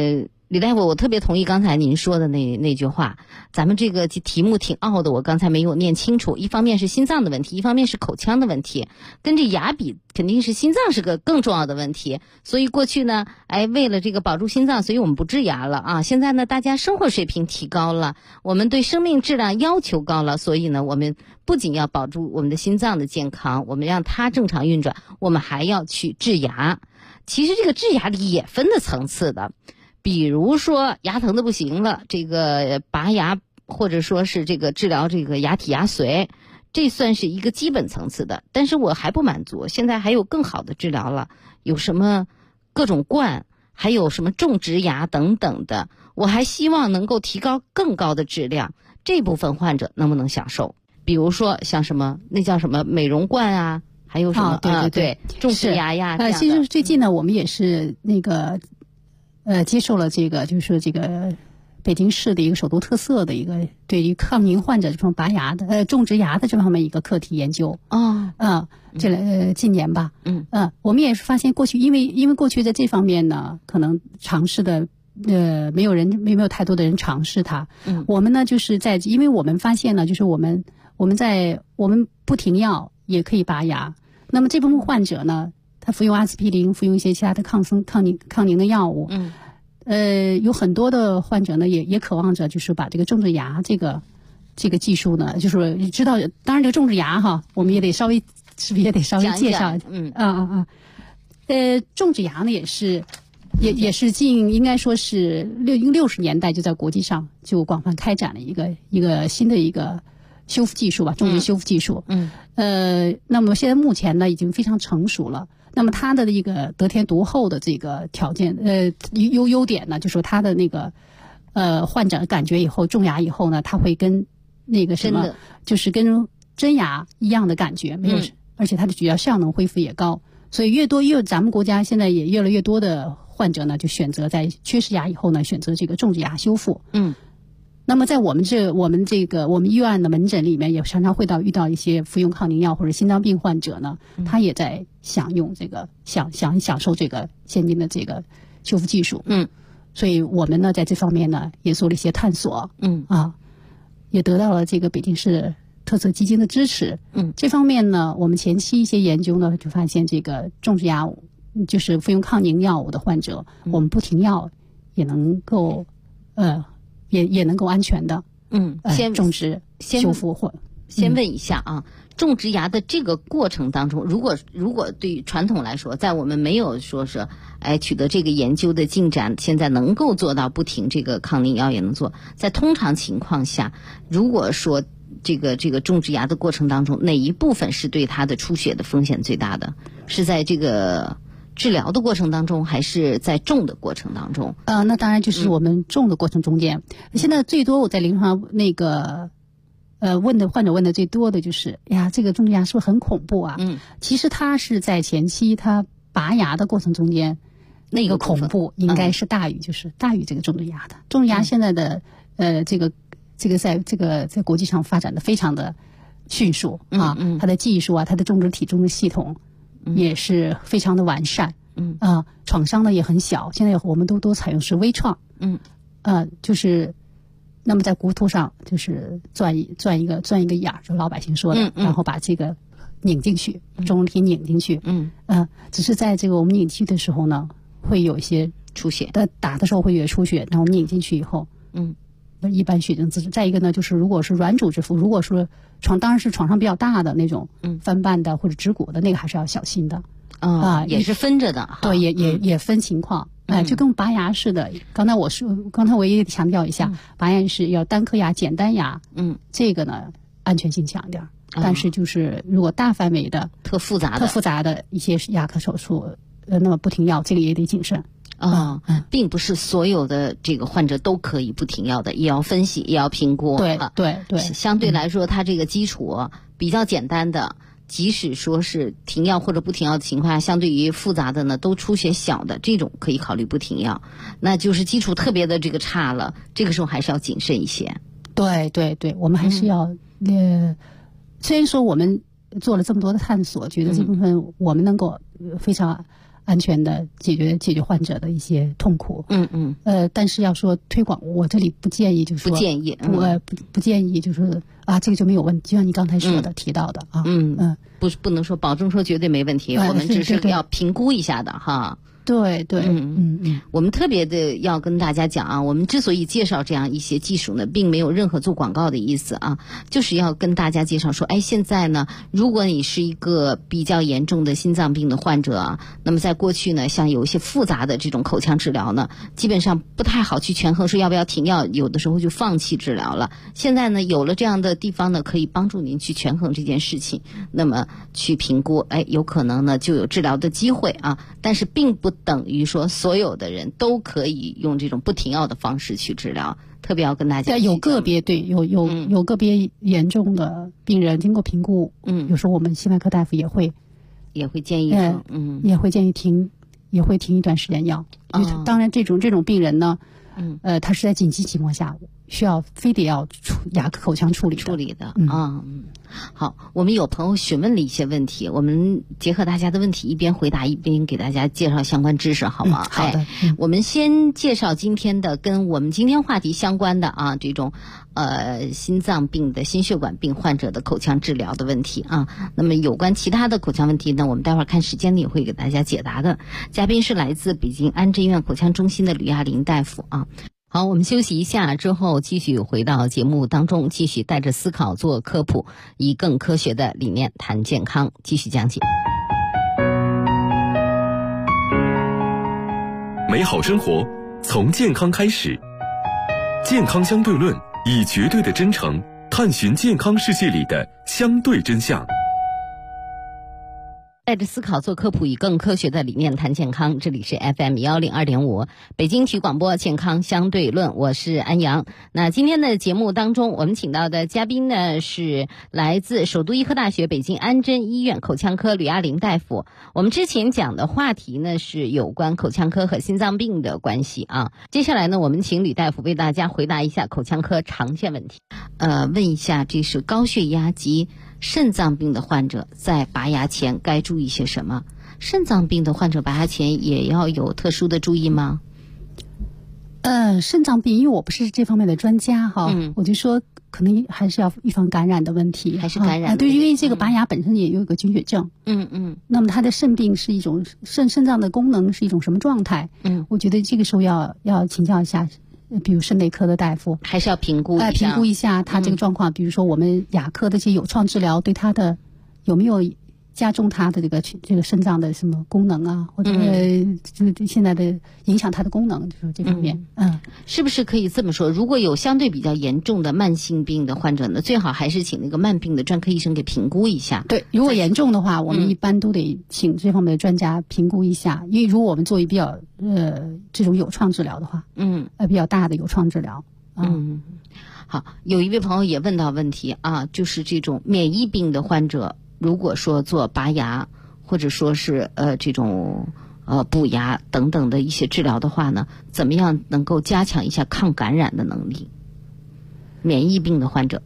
李大夫，我特别同意刚才您说的那句话，咱们这个题目挺拗的，我刚才没有念清楚。一方面是心脏的问题，一方面是口腔的问题，跟这牙比，肯定是心脏是个更重要的问题。所以过去呢，为了这个保住心脏，所以我们不治牙了啊。现在呢，大家生活水平提高了，我们对生命质量要求高了，所以呢，我们不仅要保住我们的心脏的健康，我们让它正常运转，我们还要去治牙。其实这个治牙里也分的层次的。比如说牙疼的不行了，这个拔牙或者说是这个治疗这个牙体牙髓，这算是一个基本层次的。但是我还不满足，现在还有更好的治疗了，有什么各种冠，还有什么种植牙等等的，我还希望能够提高更高的质量。这部分患者能不能享受？比如说像什么那叫什么美容冠啊，还有什么对种植牙呀。 其实最近呢，我们也是那个。接受了这个，就是说这个北京市的一个首都特色的一个对于抗凝患者这种拔牙的种植牙的这方面一个课题研究。近年吧。我们也是发现过去，因为过去在这方面呢，可能尝试的没有太多的人尝试它。我们呢就是因为我们发现呢，就是我们不停药也可以拔牙。那么这部分患者呢，他服用阿司匹林，服用一些其他的抗凝的药物。有很多的患者呢，也渴望着就是把这个种植牙这个技术呢，就是知道，当然这个种植牙哈，我们也得稍微介绍。种植牙呢也是应该说是60年代就在国际上就广泛开展了一个新的一个修复技术吧，种植修复技术。那么现在目前呢已经非常成熟了。那么它的一个得天独厚的这个条件，优点呢，就是说它的那个患者感觉以后种牙以后呢，它会跟那个什么，就是跟真牙一样的感觉，没有，而且它的主要效能恢复也高。所以咱们国家现在也越来越多的患者呢，就选择在缺失牙以后呢，选择这个种植牙修复。那么在我们医院的门诊里面，也常常会遇到一些服用抗凝药或者心脏病患者呢，他也在享用这个享受这个先进的这个修复技术。所以我们呢在这方面呢也做了一些探索。也得到了这个北京市特色基金的支持。这方面呢，我们前期一些研究呢，就发现这个种植牙就是服用抗凝药物的患者，我们不停药也能够也能够安全的种植修复或。 先问一下啊，种植牙的这个过程当中，如果对于传统来说，在我们没有说是取得这个研究的进展，现在能够做到不停这个抗凝药也能做，在通常情况下，如果说这个种植牙的过程当中，哪一部分是对它的出血的风险最大的？是在这个治疗的过程当中，还是在种的过程当中？ 那当然就是我们种的过程中间。现在最多我在临床那个患者问的最多的就是，这个种植牙是不是很恐怖啊？其实它是在前期他拔牙的过程中间，那个恐怖应该是大于这个种植牙的。种植牙现在的这个在国际上发展的非常的迅速啊，它的技术啊，它的种植体种植系统也是非常的完善。创伤呢也很小，现在我们都采用是微创。就是那么在骨头上就是钻一个眼儿，就老百姓说的，然后把这个拧进去，种植体拧进去。只是在这个我们拧进去的时候呢，会有一些出血， 打的时候会有出血，然后拧进去以后，一般血精自制。再一个呢，就是如果是软组织肤，如果说当然是创伤比较大的那种，翻瓣的或者指骨的那个还是要小心的。 也是分着的。 对，也分情况。就跟拔牙似的。刚才我也强调一下，拔牙是要单颗牙、简单牙。这个呢安全性强一点。但是就是如果大范围的、 特复杂的一些牙科手术，那么不停药，这个也得谨慎。 并不是所有的这个患者都可以不停药的，也要分析，也要评估。 对。 相对来说，它这个基础比较简单的。即使说是停药或者不停药的情况下，相对于复杂的呢，都出血小的这种可以考虑不停药。那就是基础特别的这个差了，这个时候还是要谨慎一些。 对，我们还是要虽然说我们做了这么多的探索，觉得这部分我们能够非常安全的解决患者的一些痛苦。但是要说推广，我这里不建议，就是说不建议， 不建议，就是这个就没有问题，就像你刚才说的提到的啊。 不能说保证说绝对没问题，我们只是要评估一下的哈。 对， 我们特别的要跟大家讲啊，我们之所以介绍这样一些技术呢，并没有任何做广告的意思啊，就是要跟大家介绍说，现在呢，如果你是一个比较严重的心脏病的患者啊，那么在过去呢，像有一些复杂的这种口腔治疗呢，基本上不太好去权衡说要不要停药，有的时候就放弃治疗了。现在呢，有了这样的地方呢，可以帮助您去权衡这件事情，那么去评估，有可能呢就有治疗的机会啊，但是并不等于说所有的人都可以用这种不停药的方式去治疗，特别要跟大家有个别有个别严重的病人经过评估，有时候我们心外科大夫也会建议也会建议停一段时间药。当然这种病人呢，他是在紧急情况下需要非得要牙科口腔处理的好，我们有朋友询问了一些问题，我们结合大家的问题，一边回答一边给大家介绍相关知识，好吗？ 好的。 我们先介绍今天的跟我们今天话题相关的啊，这种心脏病的心血管病患者的口腔治疗的问题啊。那么有关其他的口腔问题呢，我们待会儿看时间呢也会给大家解答的。嘉宾是来自北京安贞医院口腔中心的吕亚玲大夫啊。好，我们休息一下之后继续回到节目当中，继续带着思考做科普，以更科学的理念谈健康，继续讲解。 美好生活从健康开始，健康相对论以绝对的真诚探寻健康世界里的相对真相。 带着思考做科普，以更科学的理念谈健康。这里是 FM 102.5北京体育广播健康相对论，我是安阳。那今天的节目当中，我们请到的嘉宾呢是来自首都医科大学北京安贞医院口腔科吕亚玲大夫。我们之前讲的话题呢是有关口腔科和心脏病的关系啊。接下来呢，我们请吕大夫为大家回答一下口腔科常见问题。问一下，这是高血压及肾脏病的患者在拔牙前该注意些什么？肾脏病的患者拔牙前也要有特殊的注意吗？ 肾脏病，因为我不是这方面的专家哈，我就说可能还是要预防感染的问题， 还是感染的对，因为这个拔牙本身也有一个菌血症，那么它的肾病是一种肾脏的功能是一种什么状态？我觉得这个时候要请教一下。比如肾内科的大夫还是要评估一下他这个状况，比如说我们牙科的一些有创治疗对他的有没有加重他的这个肾脏的什么功能啊，或者现在的影响他的功能，就是这方面。 是不是可以这么说？如果有相对比较严重的慢性病的患者呢，最好还是请那个慢病的专科医生给评估一下。 对，如果严重的话，我们一般都得请这方面的专家评估一下，因为如果我们做一比较这种有创治疗的话，比较大的有创治疗。 好，有一位朋友也问到问题啊，就是这种免疫病的患者。如果说做拔牙，或者说是这种补牙等等的一些治疗的话呢，怎么样能够加强一下抗感染的能力？免疫病的患者，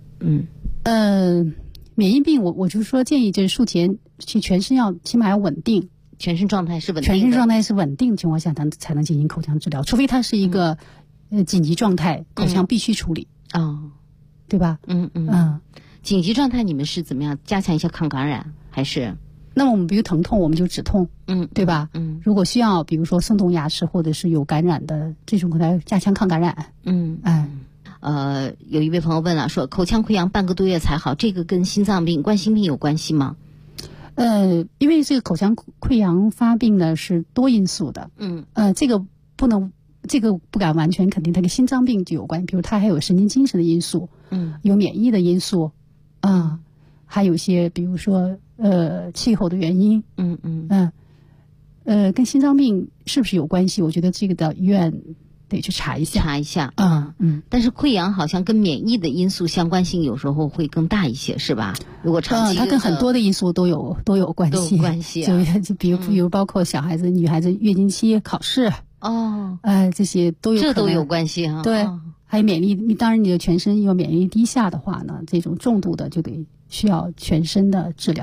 免疫病我就是说建议就是术前去全身要起码要稳定， 全身状态是稳定的， 全身状态是稳定情况下才能进行口腔治疗，除非它是一个紧急状态，口腔必须处理对吧？ 紧急状态你们是怎么样加强一下抗感染？还是？ 那么我们比如疼痛，我们就止痛，对吧？如果需要，比如说松动牙齿或者是有感染的这种，可能加强抗感染。 有一位朋友问了，说口腔溃疡半个多月才好，这个跟心脏病、冠心病有关系吗？ 因为这个口腔溃疡发病呢是多因素的，这个不敢完全肯定，它跟心脏病就有关，比如它还有神经精神的因素，有免疫的因素。还有一些比如说气候的原因，跟心脏病是不是有关系？我觉得这个到医院得去查一下。 但是溃疡好像跟免疫的因素相关性有时候会更大一些，是吧？如果长期它跟很多的因素都有关系，就比如包括小孩子、女孩子月经期、考试这些都有可能， 这都有关系对。还有免疫力，当然你的全身有免疫力低下的话呢，这种重度的就得需要全身的治疗，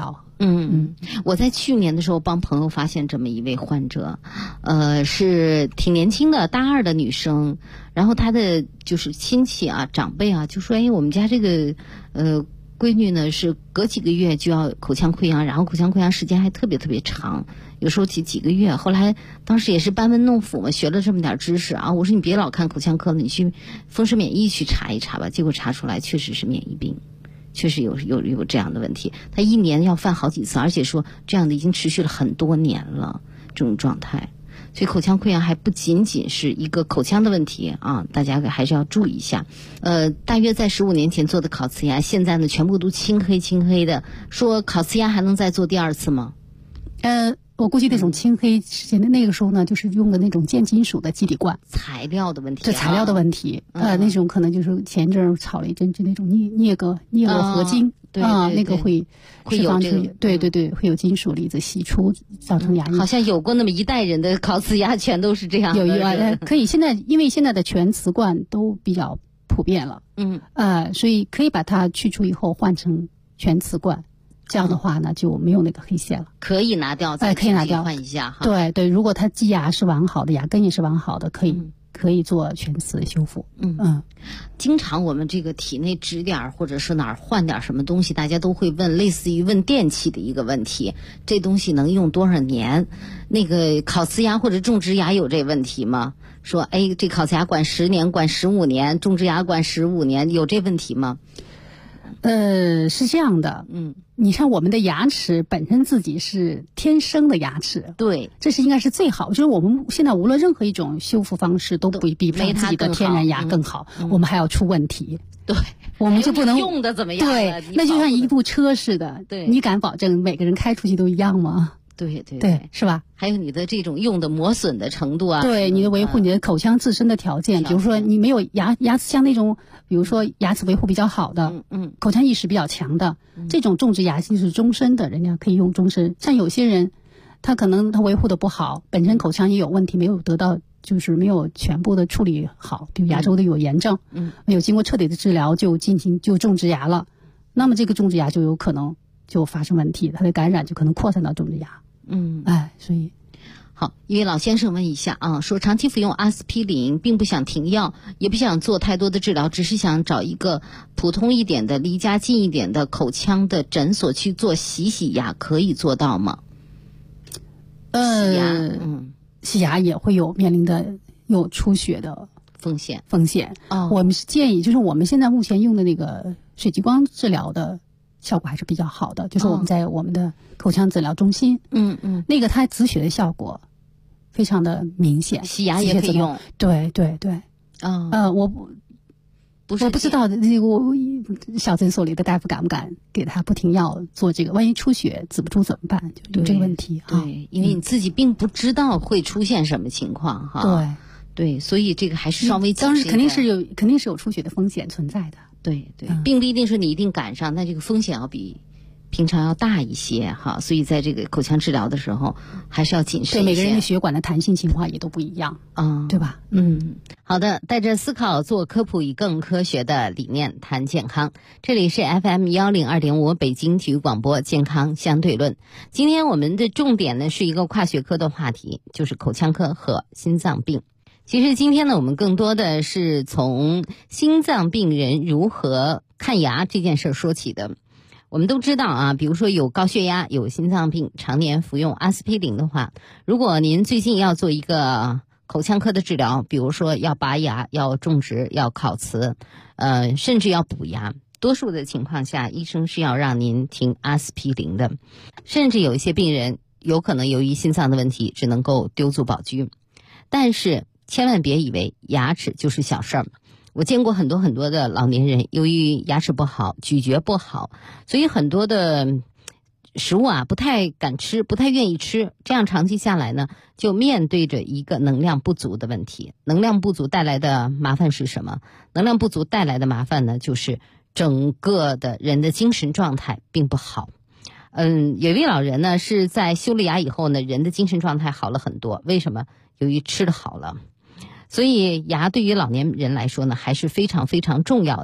我在去年的时候帮朋友发现这么一位患者，是挺年轻的大2的女生，然后她的就是亲戚啊长辈啊就说，我们家这个闺女呢是隔几个月就要口腔溃疡，然后口腔溃疡时间还特别特别长，有时候几个月。后来当时也是班门弄斧嘛，学了这么点知识啊，我说你别老看口腔科了，你去风湿免疫去查一查吧。结果查出来确实是免疫病，确实有这样的问题。他1年要犯好几次，而且说这样的已经持续了很多年了这种状态。所以口腔溃疡还不仅仅是一个口腔的问题啊，大家还是要注意一下。大约在15年前做的烤瓷牙，现在呢全部都青黑的。说烤瓷牙还能再做第2次吗？ 我估计那种青黑时间的那个时候呢，就是用的那种建金属的基底罐， 材料的问题。 对材料的问题，那种可能就是前一阵炒了一阵，就那种镍铬合金。 对那个会有这个， 对，会有金属离子析出，造成牙龈。 好像有过那么一代人的烤瓷牙全都是这样的。 有可以，因为现在的全瓷冠都比较普遍了，所以可以把它去除以后换成全瓷冠，这样的话呢就没有那个黑线了。 可以拿掉， 可以拿掉， 换一下哈。 对，如果它基牙是完好的，牙根也是完好的，可以做全瓷修复。 经常我们这个体内植点或者是哪儿换点什么东西，大家都会问，类似于问电器的一个问题，这东西能用多少年？那个烤瓷牙或者种植牙有这问题吗？说这烤瓷牙管10年，管15年，种植牙管15年，有这问题吗？ 是这样的，你像我们的牙齿本身自己是天生的牙齿， 对， 这是应该是最好。就是我们现在无论任何一种修复方式都比不上自己的天然牙更好，我们还要出问题。 对， 我们就不能用的怎么样？ 对，那就像一部车似的， 对， 你敢保证每个人开出去都一样吗？ 对， 是吧？ 还有你的这种用的磨损的程度啊， 对，你的维护你的口腔自身的条件，比如说你没有牙齿像那种，比如说牙齿维护比较好的，口腔意识比较强的，这种种植牙就是终身的，人家可以用终身。像有些人，他可能他维护的不好，本身口腔也有问题，没有得到就是没有全部的处理好，比如牙周的有炎症，没有经过彻底的治疗就种植牙了，那么这个种植牙就有可能就发生问题，它的感染就可能扩散到种植牙。所以好，一位老先生问一下啊，说长期服用阿司匹林，并不想停药，也不想做太多的治疗，只是想找一个普通一点的、离家近一点的口腔的诊所去做洗牙，可以做到吗？ 洗牙也会面临的有出血的风险。 我们是建议，就是我们现在目前用的那个水激光治疗的效果还是比较好的，就是我们在我们的口腔诊疗中心，那个它止血的效果非常的明显。 洗牙也可以用， 对，我不知道那个小诊所里的大夫敢不敢给他不停药做这个，万一出血止不住怎么办？就有这个问题哈。 对，因为你自己并不知道会出现什么情况哈。对，所以这个还是稍微当然肯定是有出血的风险存在的。 对，并不一定说你一定赶上，但这个风险要比平常要大一些哈，所以在这个口腔治疗的时候还是要谨慎一些。 对，每个人的血管的弹性情况也都不一样对吧？ 好的，带着思考做科普，以更科学的理念谈健康。这里是 FM 102.5北京体育广播健康相对论。今天我们的重点呢是一个跨学科的话题，就是口腔科和心脏病。其实今天呢，我们更多的是从心脏病人如何看牙这件事说起的。我们都知道啊，比如说有高血压、有心脏病，常年服用阿司匹林的话，如果您最近要做一个口腔科的治疗，比如说要拔牙、要种植、要烤瓷，甚至要补牙，多数的情况下，医生是要让您停阿司匹林的。甚至有一些病人有可能由于心脏的问题，只能够丢卒保车。但是千万别以为牙齿就是小事儿。我见过很多的老年人，由于牙齿不好，咀嚼不好，所以很多的食物不太敢吃，不太愿意吃。这样长期下来呢，就面对着一个能量不足的问题。能量不足带来的麻烦是什么？能量不足带来的麻烦呢，就是整个的人的精神状态并不好。有一位老人呢，是在修了牙以后呢，人的精神状态好了很多。为什么？由于吃的好了。所以牙对于老年人来说呢，还是非常非常重要的。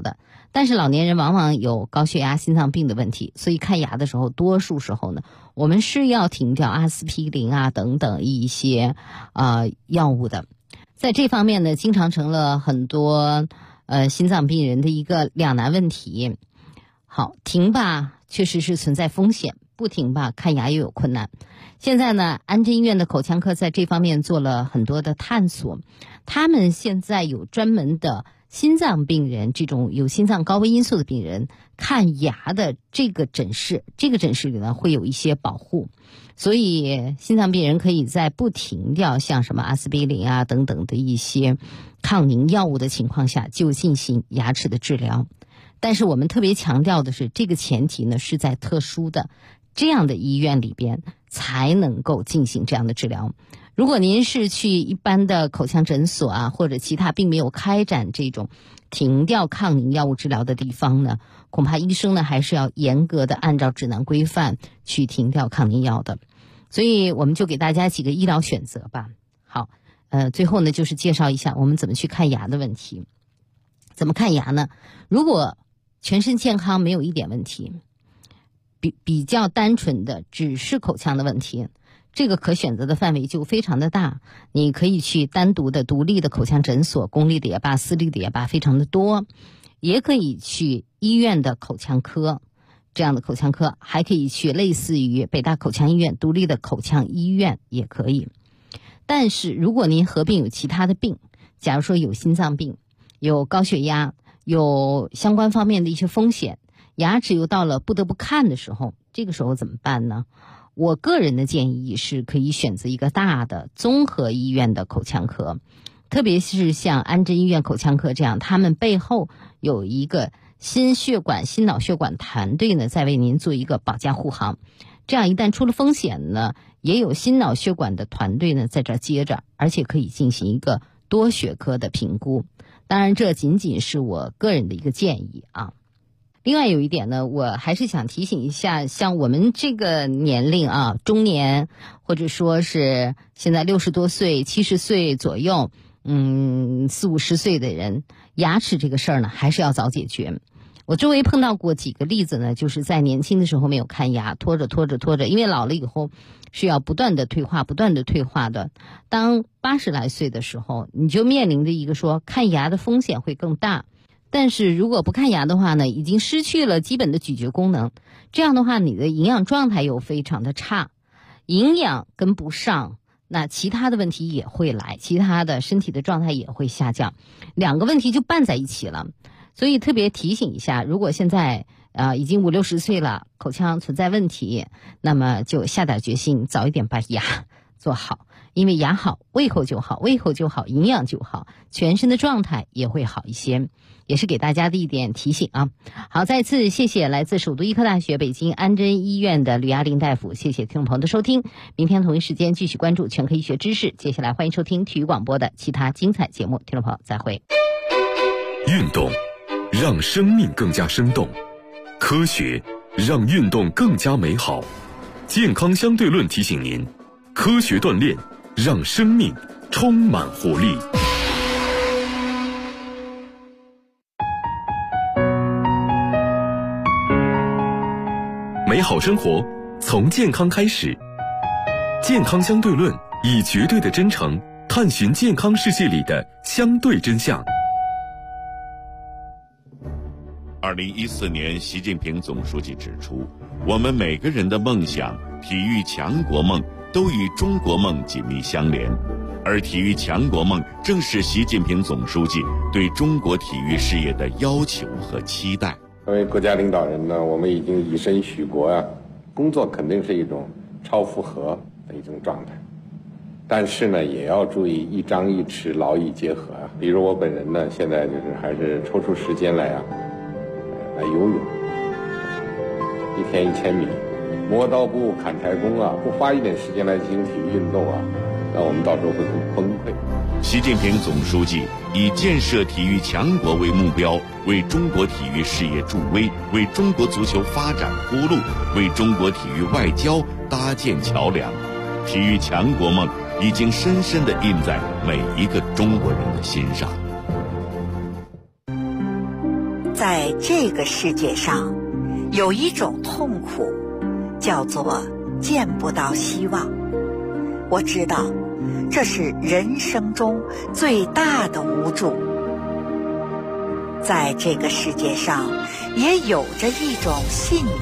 但是老年人往往有高血压、心脏病的问题，所以看牙的时候，多数时候呢，我们是要停掉阿司匹林啊等等一些药物的。在这方面呢，经常成了很多心脏病人的一个两难问题。好，停吧，确实是存在风险；不停吧，看牙又有困难。现在呢，安贞医院的口腔科在这方面做了很多的探索，他们现在有专门的心脏病人，这种有心脏高危因素的病人看牙的这个诊室，这个诊室里呢会有一些保护，所以心脏病人可以在不停掉像什么阿司匹林啊等等的一些抗凝药物的情况下，就进行牙齿的治疗。但是我们特别强调的是，这个前提呢是在特殊的这样的医院里边才能够进行这样的治疗。如果您是去一般的口腔诊所啊，或者其他并没有开展这种停掉抗凝药物治疗的地方呢，恐怕医生呢还是要严格的按照指南规范去停掉抗凝药的。所以我们就给大家几个医疗选择吧。好，最后呢就是介绍一下我们怎么去看牙的问题。怎么看牙呢？如果全身健康没有一点问题，比较单纯的只是口腔的问题，这个可选择的范围就非常的大。你可以去单独的独立的口腔诊所，公立的也罢，私立的也罢，非常的多。也可以去医院的口腔科，这样的口腔科，还可以去类似于北大口腔医院独立的口腔医院也可以。但是如果您合并有其他的病，假如说有心脏病，有高血压，有相关方面的一些风险，牙齿又到了不得不看的时候，这个时候怎么办呢？我个人的建议是可以选择一个大的综合医院的口腔科，特别是像安贞医院口腔科这样，他们背后有一个心血管、心脑血管团队呢，在为您做一个保驾护航。这样一旦出了风险呢，也有心脑血管的团队呢在这接着，而且可以进行一个多学科的评估。当然，这仅仅是我个人的一个建议啊。另外有一点呢，我还是想提醒一下，像我们这个年龄啊，中年或者说是现在60多岁、70岁左右，40、50岁的人，牙齿这个事儿呢，还是要早解决。我周围碰到过几个例子呢，就是在年轻的时候没有看牙，拖着，因为老了以后是要不断的退化的。当80来岁的时候，你就面临着一个说看牙的风险会更大。但是如果不看牙的话呢，已经失去了基本的咀嚼功能，这样的话你的营养状态又非常的差，营养跟不上，那其他的问题也会来，其他的身体的状态也会下降，两个问题就拌在一起了。所以特别提醒一下，如果现在已经50、60岁了，口腔存在问题，那么就下点决心，早一点把牙做好，因为牙好，胃口就好，营养就好，全身的状态也会好一些，也是给大家的一点提醒啊。好，再次谢谢来自首都医科大学北京安贞医院的吕亚玲大夫，谢谢听众朋友的收听。明天同一时间继续关注全科医学知识，接下来欢迎收听体育广播的其他精彩节目，听众朋友再会。 运动让生命更加生动，科学让运动更加美好。健康相对论提醒您，科学锻炼让生命充满活力。美好生活从健康开始，健康相对论以绝对的真诚探寻健康世界里的相对真相。 2014年，习近平总书记指出，我们每个人的梦想、体育强国梦都与中国梦紧密相连，而体育强国梦正是习近平总书记对中国体育事业的要求和期待。 作为国家领导人呢，我们已经以身许国啊，工作肯定是一种超负荷的一种状态，但是呢，也要注意一张一弛，劳逸结合啊。比如我本人呢，现在就是还是抽出时间来游泳，1天1000米，磨刀不误砍柴工啊，不花一点时间来进行体育运动啊，那我们到时候会很崩溃。 习近平总书记以建设体育强国为目标，为中国体育事业助威，为中国足球发展铺路，为中国体育外交搭建桥梁。体育强国梦已经深深地印在每一个中国人的心上。 在这个世界上，有一种痛苦，叫做见不到希望。我知道，这是人生中最大的无助。在这个世界上，也有着一种信念。